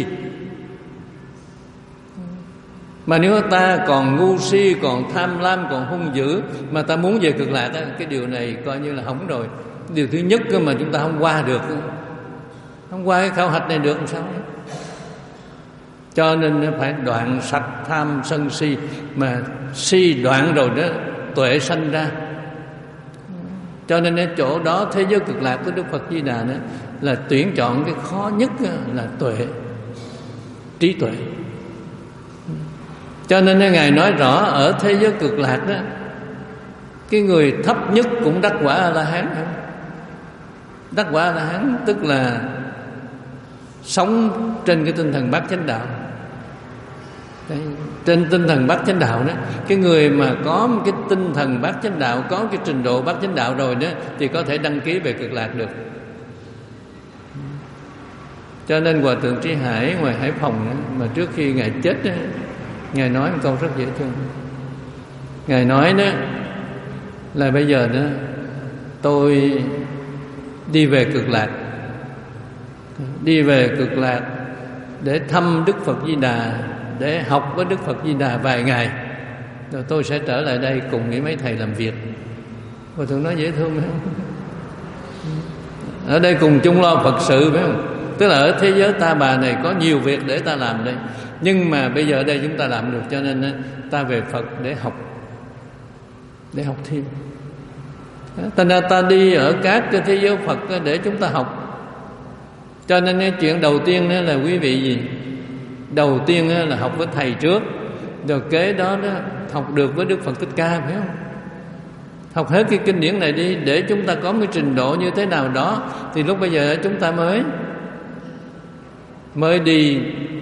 S1: Mà nếu ta còn ngu si, còn tham lam, còn hung dữ, mà ta muốn về cực lạc, cái điều này coi như là hỏng rồi. Điều thứ nhất mà chúng ta không qua được, không qua cái khảo hạch này được làm sao? Cho nên phải đoạn sạch tham sân si. Mà si đoạn rồi đó, tuệ sanh ra. Cho nên ở chỗ đó thế giới cực lạc của Đức Phật Di Đà đó, là tuyển chọn cái khó nhất là tuệ, trí tuệ. Cho nên Ngài nói rõ ở thế giới cực lạc đó, cái người thấp nhất cũng đắc quả A-la-hán. Đắc quả A-la-hán tức là sống trên cái tinh thần bát chánh đạo. Đấy, trên tinh thần bát chánh đạo đó, cái người mà có một cái tinh thần bát chánh đạo, có cái trình độ bát chánh đạo rồi đó, thì có thể đăng ký về cực lạc được. Cho nên Hòa Thượng Trí Hải ngoài Hải Phòng đó, mà trước khi Ngài chết đó, Ngài nói một câu rất dễ thương. Ngài nói đó là bây giờ đó tôi đi về Cực Lạc, đi về Cực Lạc để thăm Đức Phật Di Đà, để học với Đức Phật Di Đà vài ngày, rồi tôi sẽ trở lại đây cùng với mấy thầy làm việc. Hòa Thượng nói dễ thương phải không? Ở đây cùng chung lo Phật sự phải không? Tức là ở thế giới ta bà này có nhiều việc để ta làm đây, nhưng mà bây giờ ở đây chúng ta làm được, cho nên ta về Phật để học, để học thêm. Thành ra ta đi ở các cái thế giới Phật để chúng ta học. Cho nên cái chuyện đầu tiên đó là quý vị gì? Đầu tiên là học với thầy trước, rồi kế đó, đó học được với Đức Phật Thích Ca, phải không? Học hết cái kinh điển này đi, để chúng ta có cái trình độ như thế nào đó, thì lúc bây giờ chúng ta mới mới đi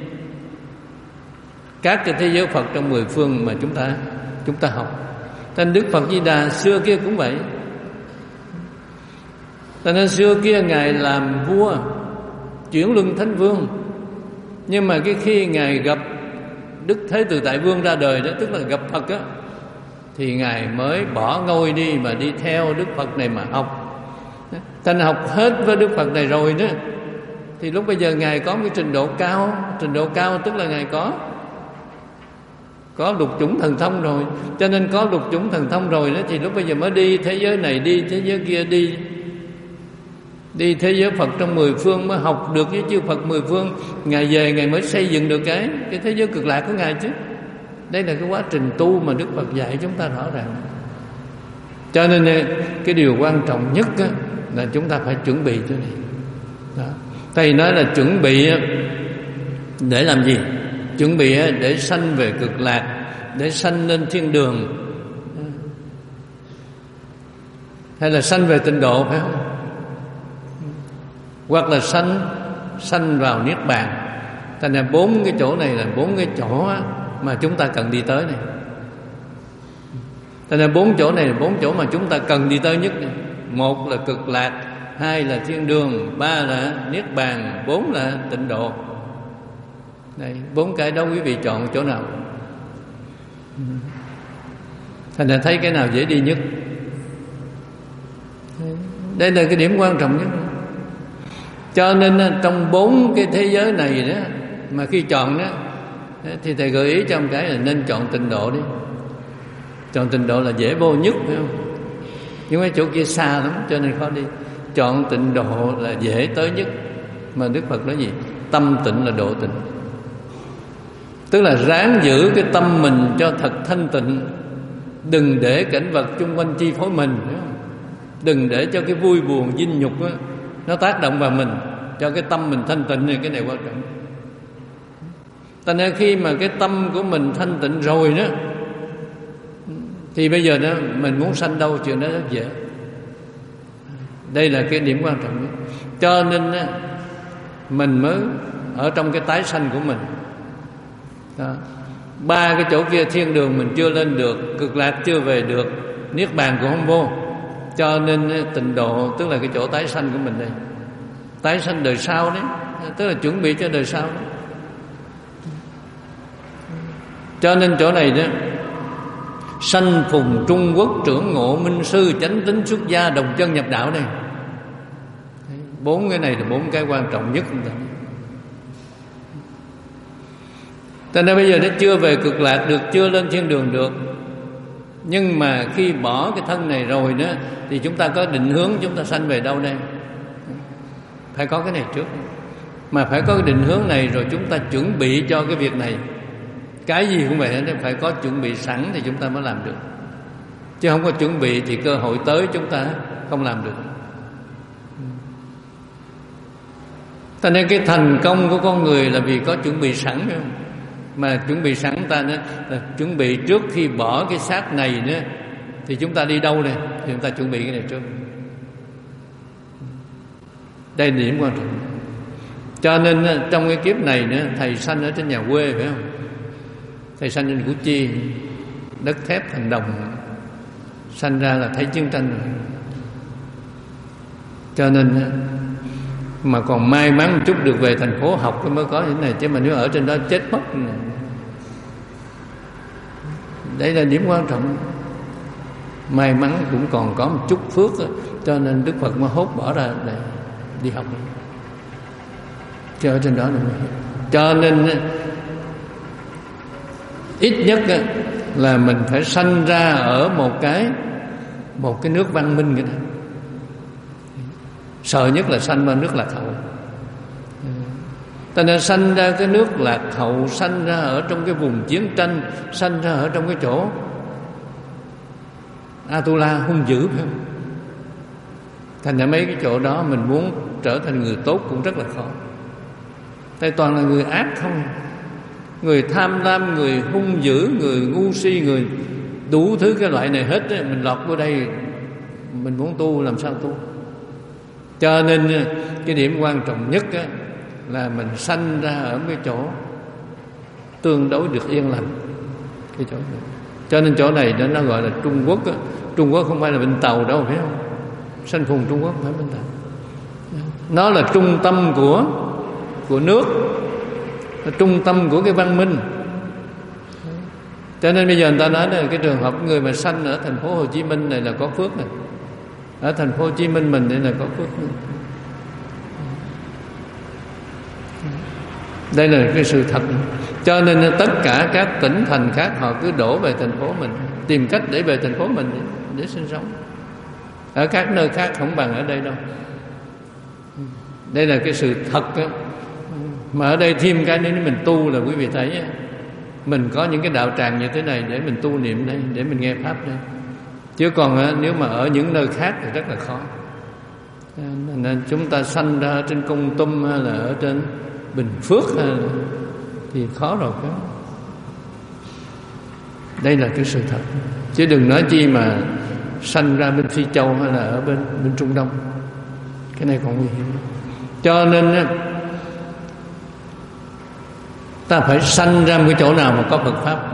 S1: các cái thế giới Phật trong mười phương mà chúng ta chúng ta học. Thành Đức Phật Di Đà xưa kia cũng vậy. Cho nên xưa kia Ngài làm vua, chuyển luân thánh vương, nhưng mà cái khi Ngài gặp Đức Thế Từ Tại Vương ra đời đó, tức là gặp Phật á, thì Ngài mới bỏ ngôi đi mà đi theo Đức Phật này mà học. Thành học hết với Đức Phật này rồi đó, thì lúc bây giờ Ngài có một trình độ cao. Trình độ cao tức là Ngài có Có lục chủng thần thông rồi. Cho nên có lục chủng thần thông rồi đó, thì lúc bây giờ mới đi thế giới này, đi thế giới kia, đi Đi thế giới Phật trong mười phương, mới học được với chư Phật mười phương. Ngài về Ngài mới xây dựng được cái Cái thế giới Cực Lạc của Ngài chứ. Đây là cái quá trình tu mà Đức Phật dạy chúng ta rõ ràng. Cho nên cái điều quan trọng nhất á, là chúng ta phải chuẩn bị cho này đó. Thầy nói là chuẩn bị để làm gì? Chuẩn bị để sanh về Cực Lạc, để sanh lên thiên đường, hay là sanh về tịnh độ, phải không? Hoặc là sanh sanh vào Niết Bàn. Thành ra bốn cái chỗ này là bốn cái chỗ mà chúng ta cần đi tới này. Thành ra bốn chỗ này là bốn chỗ mà chúng ta cần đi tới nhất này. Một là Cực Lạc, hai là thiên đường, ba là Niết Bàn, bốn là tịnh độ. Đây, bốn cái đó quý vị chọn chỗ nào? Thành ra thấy cái nào dễ đi nhất. Đây là cái điểm quan trọng nhất. Cho nên trong bốn cái thế giới này đó, mà khi chọn đó, thì thầy gợi ý cho một cái là nên chọn tịnh độ đi. Chọn tịnh độ là dễ vô nhất, phải không? Nhưng mà chỗ kia xa lắm cho nên khó đi. Chọn tịnh độ là dễ tới nhất. Mà Đức Phật nói gì? Tâm tịnh là độ tịnh. Tức là ráng giữ cái tâm mình cho thật thanh tịnh, đừng để cảnh vật chung quanh chi phối mình, phải không? Đừng để cho cái vui buồn dinh nhục đó, nó tác động vào mình, cho cái tâm mình thanh tịnh này. Cái này quan trọng. Cho nên khi mà cái tâm của mình thanh tịnh rồi đó, thì bây giờ đó mình muốn sanh đâu chuyện đó rất dễ. Đây là cái điểm quan trọng nhất. Cho nên đó, mình mới ở trong cái tái sanh của mình đó. Ba cái chỗ kia thiên đường mình chưa lên được, Cực Lạc chưa về được, Niết Bàn cũng không vô. Cho nên tịnh độ tức là cái chỗ tái sanh của mình đây. Tái sanh đời sau đấy, tức là chuẩn bị cho đời sau đấy. Cho nên chỗ này đó, sanh phùng Trung Quốc, trưởng ngộ minh sư, chánh tín xuất gia, đồng chân nhập đạo đây. Bốn cái này là bốn cái quan trọng nhất. Cho nên bây giờ nó chưa về Cực Lạc được, chưa lên thiên đường được, nhưng mà khi bỏ cái thân này rồi đó, thì chúng ta có định hướng chúng ta sanh về đâu đây. Phải có cái này trước. Mà phải có cái định hướng này rồi chúng ta chuẩn bị cho cái việc này. Cái gì cũng vậy, phải có chuẩn bị sẵn thì chúng ta mới làm được. Chứ không có chuẩn bị thì cơ hội tới chúng ta không làm được. Cho nên cái thành công của con người là vì có chuẩn bị sẵn, phải không? Mà chuẩn bị sẵn ta đó là chuẩn bị trước khi bỏ cái xác này nữa, thì chúng ta đi đâu đây? Thì chúng ta chuẩn bị cái này trước. Đây là điểm quan trọng. Cho nên trong cái kiếp này nữa, thầy sanh ở trên nhà quê, phải không? Thầy sanh trên Củ Chi, đất thép thành đồng, sanh ra là thấy chiến tranh rồi. Cho nên mà còn may mắn một chút được về thành phố học mới có những này, chứ mà nếu ở trên đó chết mất. Đây là điểm quan trọng. may mắn cũng còn có một chút phước đó, cho nên Đức Phật mới hốt bỏ ra để đi học. Chứ ở trên đó là cho nên ít nhất là mình phải sanh ra ở một cái một cái nước văn minh. Cái đó sợ nhất là sanh vào nước lạc hậu. Ta nên sanh ra cái nước lạc hậu, sanh ra ở trong cái vùng chiến tranh, sanh ra ở trong cái chỗ Atula hung dữ, phải không? Thành ra mấy cái chỗ đó mình muốn trở thành người tốt cũng rất là khó. Tại toàn là người ác không, người tham lam, người hung dữ, người ngu si, người đủ thứ cái loại này hết ấy. Mình lọt vô đây, mình muốn tu làm sao tu? Cho nên cái điểm quan trọng nhất á, là mình sanh ra ở cái chỗ tương đối được yên lành. Cái chỗ này. Cho nên chỗ này nó gọi là Trung Quốc á. Trung Quốc không phải là bên Tàu đâu, phải không? Sanh phùng Trung Quốc không phải bên Tàu. Nó là trung tâm của của nước, là trung tâm của cái văn minh. Cho nên bây giờ người ta nói là cái trường hợp người mà sanh ở thành phố Hồ Chí Minh này là có phước này. Ở thành phố Hồ Chí Minh mình đây là có phước này. Đây là cái sự thật. Cho nên tất cả các tỉnh thành khác họ cứ đổ về thành phố mình, tìm cách để về thành phố mình để, để sinh sống. Ở các nơi khác không bằng ở đây đâu. Đây là cái sự thật đó. Mà ở đây thêm cái nếu mình tu là quý vị thấy mình có những cái đạo tràng như thế này để mình tu niệm đây, để mình nghe pháp đây. Chứ còn nếu mà ở những nơi khác thì rất là khó. Nên chúng ta sanh ra trên Kon Tum hay là ở trên Bình Phước hay là, thì khó rồi đó. Đây là cái sự thật. Chứ đừng nói chi mà sanh ra bên Phi Châu hay là ở bên bên Trung Đông. Cái này còn nguy hiểm. Cho nên ta phải sanh ra một cái chỗ nào mà có Phật pháp.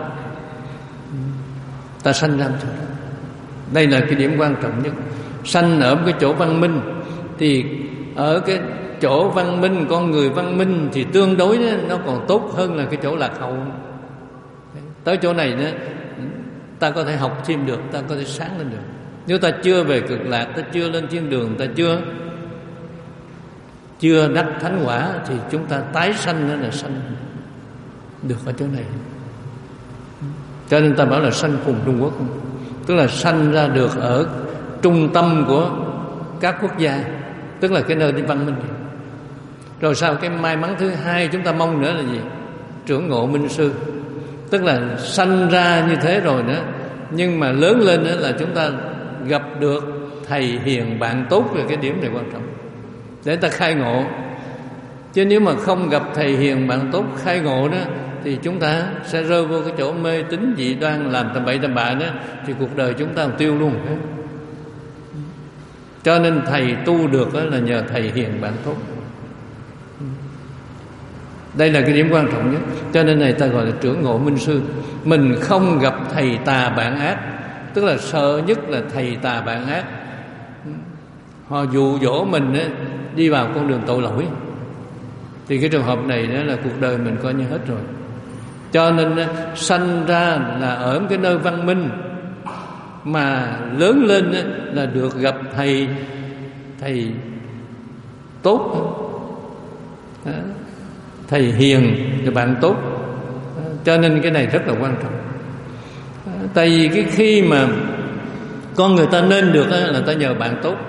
S1: Ta sanh ra một chỗ đó. Đây là cái điểm quan trọng nhất. Sanh ở một cái chỗ văn minh, thì ở cái chỗ văn minh, con người văn minh thì tương đối đó, nó còn tốt hơn là cái chỗ lạc hậu. Tới chỗ này đó, ta có thể học thêm được, ta có thể sáng lên được. Nếu ta chưa về cực lạc, ta chưa lên thiên đường, ta chưa chưa đắc thánh quả, thì chúng ta tái sanh đó là sanh được ở chỗ này. Cho nên ta bảo là sanh phùng Trung Quốc, tức là sanh ra được ở trung tâm của các quốc gia, tức là cái nơi đi văn minh. Rồi sau cái may mắn thứ hai chúng ta mong nữa là gì? Trưởng ngộ minh sư. Tức là sanh ra như thế rồi nữa, nhưng mà lớn lên nữa là chúng ta gặp được thầy hiền bạn tốt, về cái điểm này quan trọng để ta khai ngộ. Chứ nếu mà không gặp thầy hiền bạn tốt khai ngộ đó, thì chúng ta sẽ rơi vô cái chỗ mê tín dị đoan, làm tầm bậy tầm bạ đó, thì cuộc đời chúng ta tiêu luôn. Cho nên thầy tu được là nhờ thầy hiền bạn tốt. Đây là cái điểm quan trọng nhất. Cho nên này ta gọi là trưởng ngộ minh sư. Mình không gặp thầy tà bạn ác, tức là sợ nhất là thầy tà bạn ác. Họ dụ dỗ mình đi vào con đường tội lỗi, thì cái trường hợp này đó là cuộc đời mình coi như hết rồi. Cho nên sanh ra là ở một cái nơi văn minh, mà lớn lên là được gặp thầy thầy tốt, thầy hiền và bạn tốt. Cho nên cái này rất là quan trọng. Tại vì cái khi mà con người ta nên được là ta nhờ bạn tốt,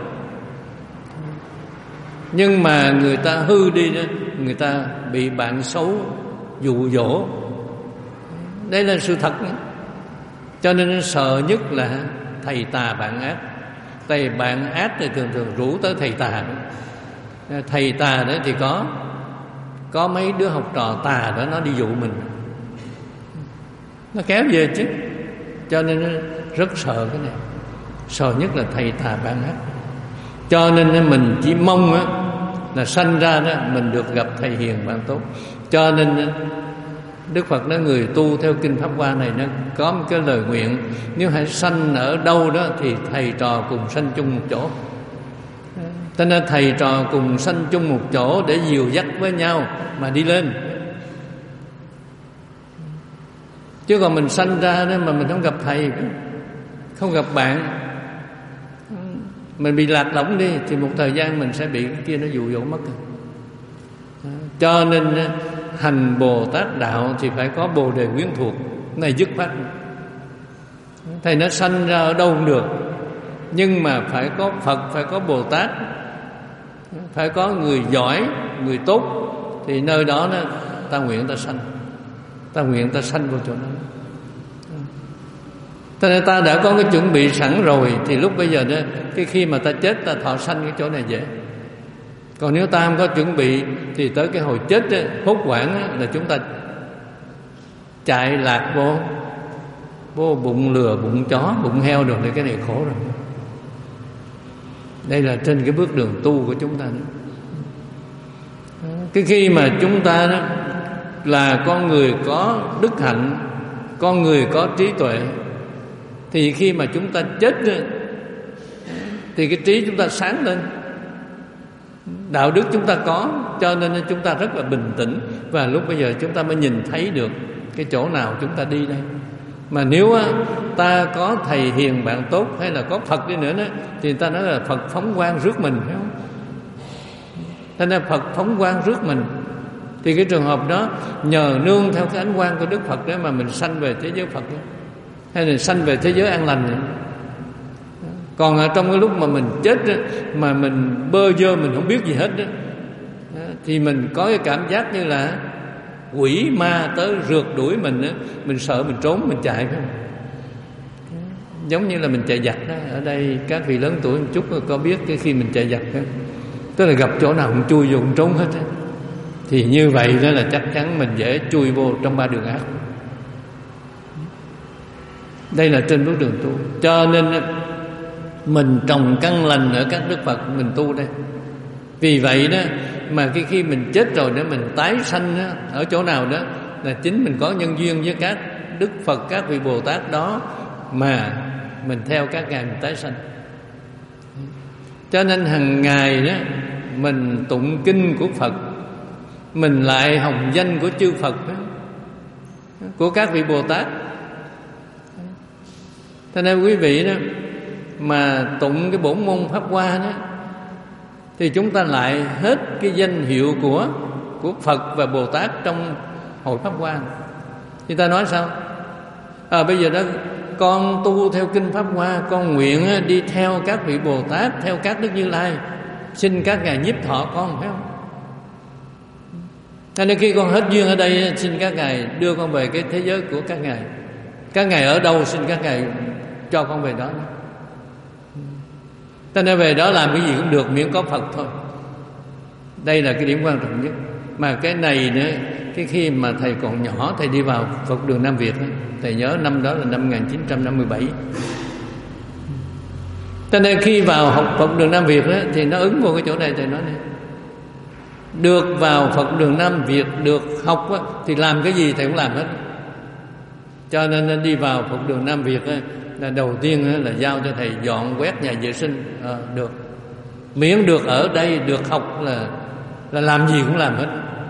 S1: nhưng mà người ta hư đi đó, người ta bị bạn xấu dụ dỗ. Đây là sự thật đó. Cho nên sợ nhất là thầy tà bạn ác. Thầy bạn ác thì thường thường rủ tới thầy tà. Thầy tà đó thì có Có mấy đứa học trò tà đó nó đi dụ mình, nó kéo về chứ. Cho nên rất sợ cái này. Sợ nhất là thầy tà bạn ác. Cho nên mình chỉ mong á, là sanh ra đó mình được gặp thầy hiền bạn tốt. Cho nên Đức Phật nói người tu theo kinh Pháp Hoa này nó có một cái lời nguyện: nếu hãy sanh ở đâu đó thì thầy trò cùng sanh chung một chỗ. Cho nên thầy trò cùng sanh chung một chỗ để dìu dắt với nhau mà đi lên. Chứ còn mình sanh ra đó mà mình không gặp thầy, không gặp bạn, mình bị lạc lõng đi, thì một thời gian mình sẽ bị cái kia nó dụ dỗ mất. Cho nên hành Bồ Tát đạo thì phải có Bồ Đề quyến thuộc, này dứt khoát. Thầy nó sanh ra ở đâu cũng được, nhưng mà phải có Phật, phải có Bồ Tát, phải có người giỏi, người tốt, thì nơi đó nó, ta nguyện ta sanh, ta nguyện ta sanh vào chỗ đó. Cho nên ta đã có cái chuẩn bị sẵn rồi, thì lúc bây giờ đó, cái khi mà ta chết, ta thọ sanh cái chỗ này dễ. Còn nếu ta không có chuẩn bị thì tới cái hồi chết đó, hốt hoảng là chúng ta chạy lạc vô vô bụng lừa, bụng chó, bụng heo rồi, thì cái này khổ rồi. Đây là trên cái bước đường tu của chúng ta đó. Cái khi mà chúng ta đó là con người có đức hạnh, con người có trí tuệ, thì khi mà chúng ta chết đó, thì cái trí chúng ta sáng lên, đạo đức chúng ta có, cho nên chúng ta rất là bình tĩnh. Và lúc bây giờ chúng ta mới nhìn thấy được cái chỗ nào chúng ta đi đây. Mà nếu ta có thầy hiền bạn tốt, hay là có Phật đi nữa đó, thì người ta nói là Phật phóng quang rước mình, phải không? Thế nên Phật phóng quang rước mình, thì cái trường hợp đó nhờ nương theo cái ánh quang của Đức Phật đó mà mình sanh về thế giới Phật đó, hay là sanh về thế giới an lành đó. Còn ở trong cái lúc mà mình chết đó, mà mình bơ vơ, mình không biết gì hết đó, thì mình có cái cảm giác như là quỷ ma tới rượt đuổi mình đó, mình sợ, mình trốn, mình chạy, phải không? Giống như là mình chạy giặc đó. Ở đây các vị lớn tuổi một chút có biết cái khi mình chạy giặc đó, tức là gặp chỗ nào cũng chui vô, cũng trốn hết đó. Thì như vậy đó là chắc chắn mình dễ chui vô trong ba đường ác. Đây là trên bước đường tu. Cho nên mình trồng căn lành ở các Đức Phật, mình tu đây. Vì vậy đó mà cái khi mình chết rồi đó, mình tái sanh đó, ở chỗ nào đó là chính mình có nhân duyên với các Đức Phật, các vị Bồ Tát đó, mà mình theo các ngài mình tái sanh. Cho nên hàng ngày đó mình tụng kinh của Phật, mình lại hồng danh của chư Phật đó, của các vị Bồ Tát. Cho nên quý vị đó mà tụng cái bổn môn Pháp Hoa đó, thì chúng ta lại hết cái danh hiệu của của Phật và Bồ Tát trong hội Pháp Hoa. Thì ta nói sao? À, bây giờ đó con tu theo kinh Pháp Hoa, con nguyện đi theo các vị Bồ Tát, theo các Đức Như Lai, xin các ngài nhiếp thọ con, phải không? Cho nên khi con hết duyên ở đây, xin các ngài đưa con về cái thế giới của các ngài. Các ngài ở đâu xin các ngài cho con về đó. Cho nên về đó làm cái gì cũng được, miễn có Phật thôi. Đây là cái điểm quan trọng nhất. Mà cái này nữa, cái khi mà thầy còn nhỏ, thầy đi vào Phật đường Nam Việt đó, thầy nhớ năm đó là năm một nghìn chín trăm năm mươi bảy. Cho nên khi vào học Phật đường Nam Việt đó, thì nó ứng vào cái chỗ này thầy nói này. Được vào Phật đường Nam Việt, được học đó, thì làm cái gì thầy cũng làm hết. Cho nên đi vào Phật đường Nam Việt đó, là đầu tiên là giao cho thầy dọn quét nhà vệ sinh, à, được. Miễn được ở đây, được học là là làm gì cũng làm hết.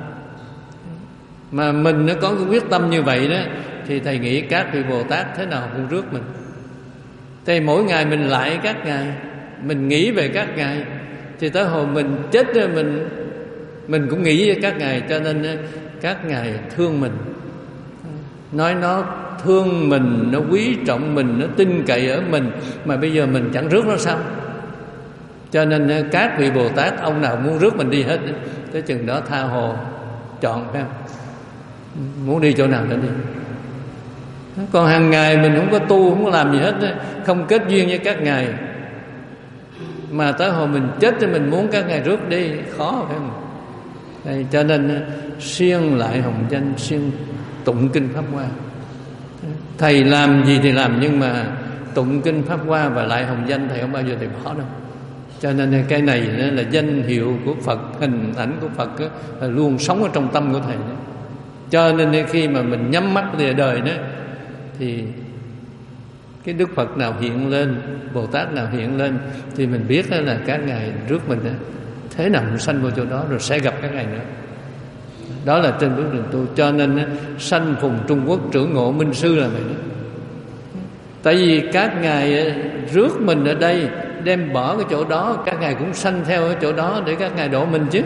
S1: Mà mình nó có cái quyết tâm như vậy đó, thì thầy nghĩ các vị Bồ Tát thế nào cũng rước mình. Thì mỗi ngày mình lại các ngài, mình nghĩ về các ngài, thì tới hồi mình chết rồi mình mình cũng nghĩ về các ngài. Cho nên các ngài thương mình, nói nó thương mình, nó quý trọng mình, nó tin cậy ở mình, mà bây giờ mình chẳng rước nó sao? Cho nên các vị Bồ Tát ông nào muốn rước mình đi hết, tới chừng đó tha hồ chọn, phải không? Muốn đi chỗ nào đó đi. Còn hàng ngày mình không có tu, không có làm gì hết, không kết duyên với các ngài, mà tới hồi mình chết thì mình muốn các ngài rước đi, khó, phải không? Đây, cho nên siêng lại hồng danh, siêng tụng kinh Pháp Hoa. Thầy làm gì thì làm, nhưng mà tụng kinh Pháp Hoa và lại hồng danh thầy không bao giờ thầy bỏ đâu. Cho nên cái này là danh hiệu của Phật, hình ảnh của Phật đó, là luôn sống ở trong tâm của thầy đó. Cho nên khi mà mình nhắm mắt lìa đời đó, thì cái Đức Phật nào hiện lên, Bồ Tát nào hiện lên, thì mình biết đó là các ngài rước mình đó. Thế nào mình sanh vào chỗ đó rồi sẽ gặp các ngài nữa. Đó là trên bước đường tu. Cho nên sanh phùng Trung Quốc trưởng ngộ minh sư là vậy đó. Tại vì các ngài rước mình ở đây, đem bỏ cái chỗ đó, các ngài cũng sanh theo cái chỗ đó để các ngài độ mình chứ.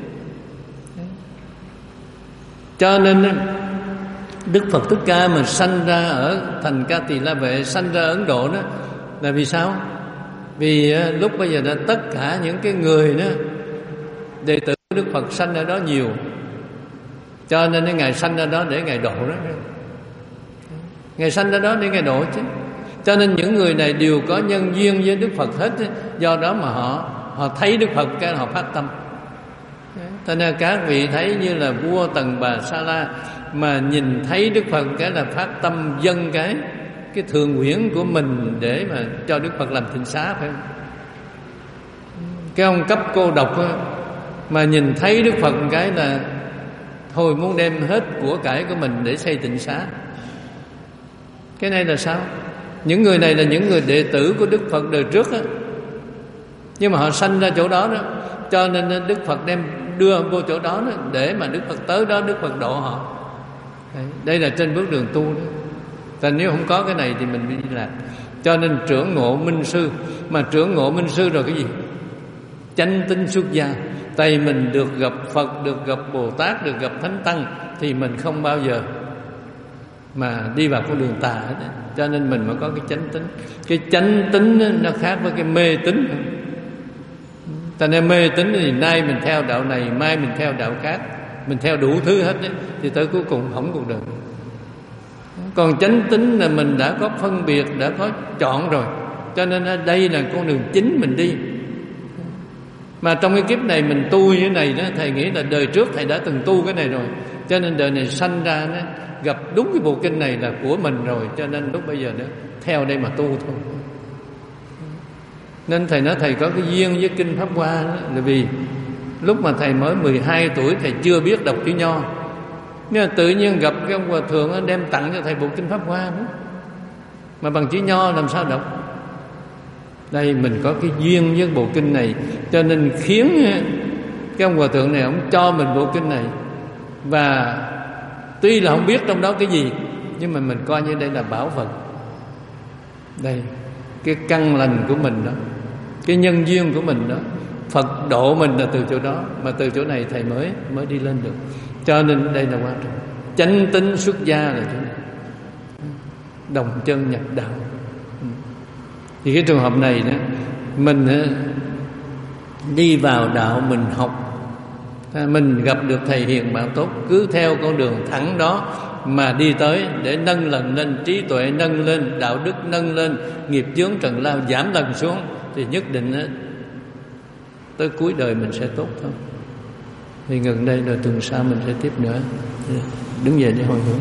S1: Cho nên Đức Phật Thích Ca mà sanh ra ở thành Ca Tỳ La Vệ, sanh ra Ấn Độ đó là vì sao? Vì lúc bây giờ là tất cả những cái người đó, đệ tử Đức Phật sanh ở đó nhiều, cho nên ngài sanh ra đó để ngài độ đó. Ngài sanh ra đó để ngài độ chứ. Cho nên những người này đều có nhân duyên với Đức Phật hết. Do đó mà họ họ thấy Đức Phật cái họ phát tâm. Cho nên các vị thấy như là vua Tần Bà Sa La mà nhìn thấy Đức Phật cái là phát tâm dâng cái cái thường nguyện của mình để mà cho Đức Phật làm tịnh xá, phải không? Cái ông cấp cô độc đó, mà nhìn thấy Đức Phật cái là thôi muốn đem hết của cải của mình để xây tịnh xá. Cái này là sao? Những người này là những người đệ tử của Đức Phật đời trước đó. Nhưng mà họ sanh ra chỗ đó đó, cho nên Đức Phật đem đưa vô chỗ đó, đó để mà Đức Phật tới đó Đức Phật độ họ. Đấy, đây là trên bước đường tu đó. Tại nếu không có cái này thì mình bị đi lạc. Cho nên trưởng ngộ minh sư, mà trưởng ngộ minh sư rồi cái gì? Chánh tín xuất gia. Tại mình được gặp Phật, được gặp Bồ Tát, được gặp Thánh Tăng thì mình không bao giờ mà đi vào con đường tà hết. Cho nên mình mới có cái chánh tín. Cái chánh tín nó khác với cái mê tín. Tại nên mê tín thì nay mình theo đạo này, mai mình theo đạo khác, mình theo đủ thứ hết đấy, thì tới cuối cùng hỏng cuộc đời. Còn chánh tín là mình đã có phân biệt, đã có chọn rồi, cho nên ở đây là con đường chính mình đi. Mà trong cái kiếp này mình tu như thế này đó, thầy nghĩ là đời trước thầy đã từng tu cái này rồi, cho nên đời này sanh ra đó, gặp đúng cái bộ kinh này là của mình rồi, cho nên lúc bây giờ đó theo đây mà tu thôi. Nên thầy nói thầy có cái duyên với kinh Pháp Hoa đó, là vì lúc mà thầy mới mười hai tuổi thầy chưa biết đọc chữ Nho, nhưng mà tự nhiên gặp cái ông hòa thượng đem tặng cho thầy bộ kinh Pháp Hoa đó, mà bằng chữ Nho làm sao đọc. Đây mình có cái duyên với bộ kinh này, cho nên khiến cái ông hòa thượng này ông cho mình bộ kinh này. Và tuy là không biết trong đó cái gì, nhưng mà mình coi như đây là bảo vật. Đây, cái căn lành của mình đó, cái nhân duyên của mình đó, Phật độ mình là từ chỗ đó, mà từ chỗ này thầy mới mới đi lên được. Cho nên đây là quan trọng. Chánh tín xuất gia là chỗ này, đồng chân nhập đạo. Thì cái trường hợp này đó, mình đi vào đạo, mình học, mình gặp được thầy hiền bảo tốt, cứ theo con đường thẳng đó mà đi tới, để nâng lần lên, trí tuệ nâng lên, đạo đức nâng lên, nghiệp chướng trần lao giảm lần xuống, thì nhất định tới cuối đời mình sẽ tốt thôi. Thì gần đây là tuần sau mình sẽ tiếp nữa. Đứng dậy để hồi hướng.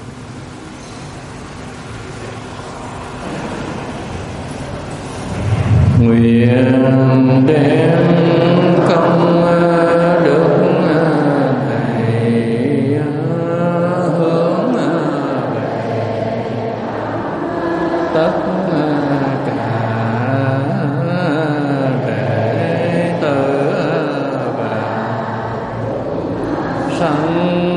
S1: Nguyện đem công đức thầy hướng về tất cả đệ tử và sanh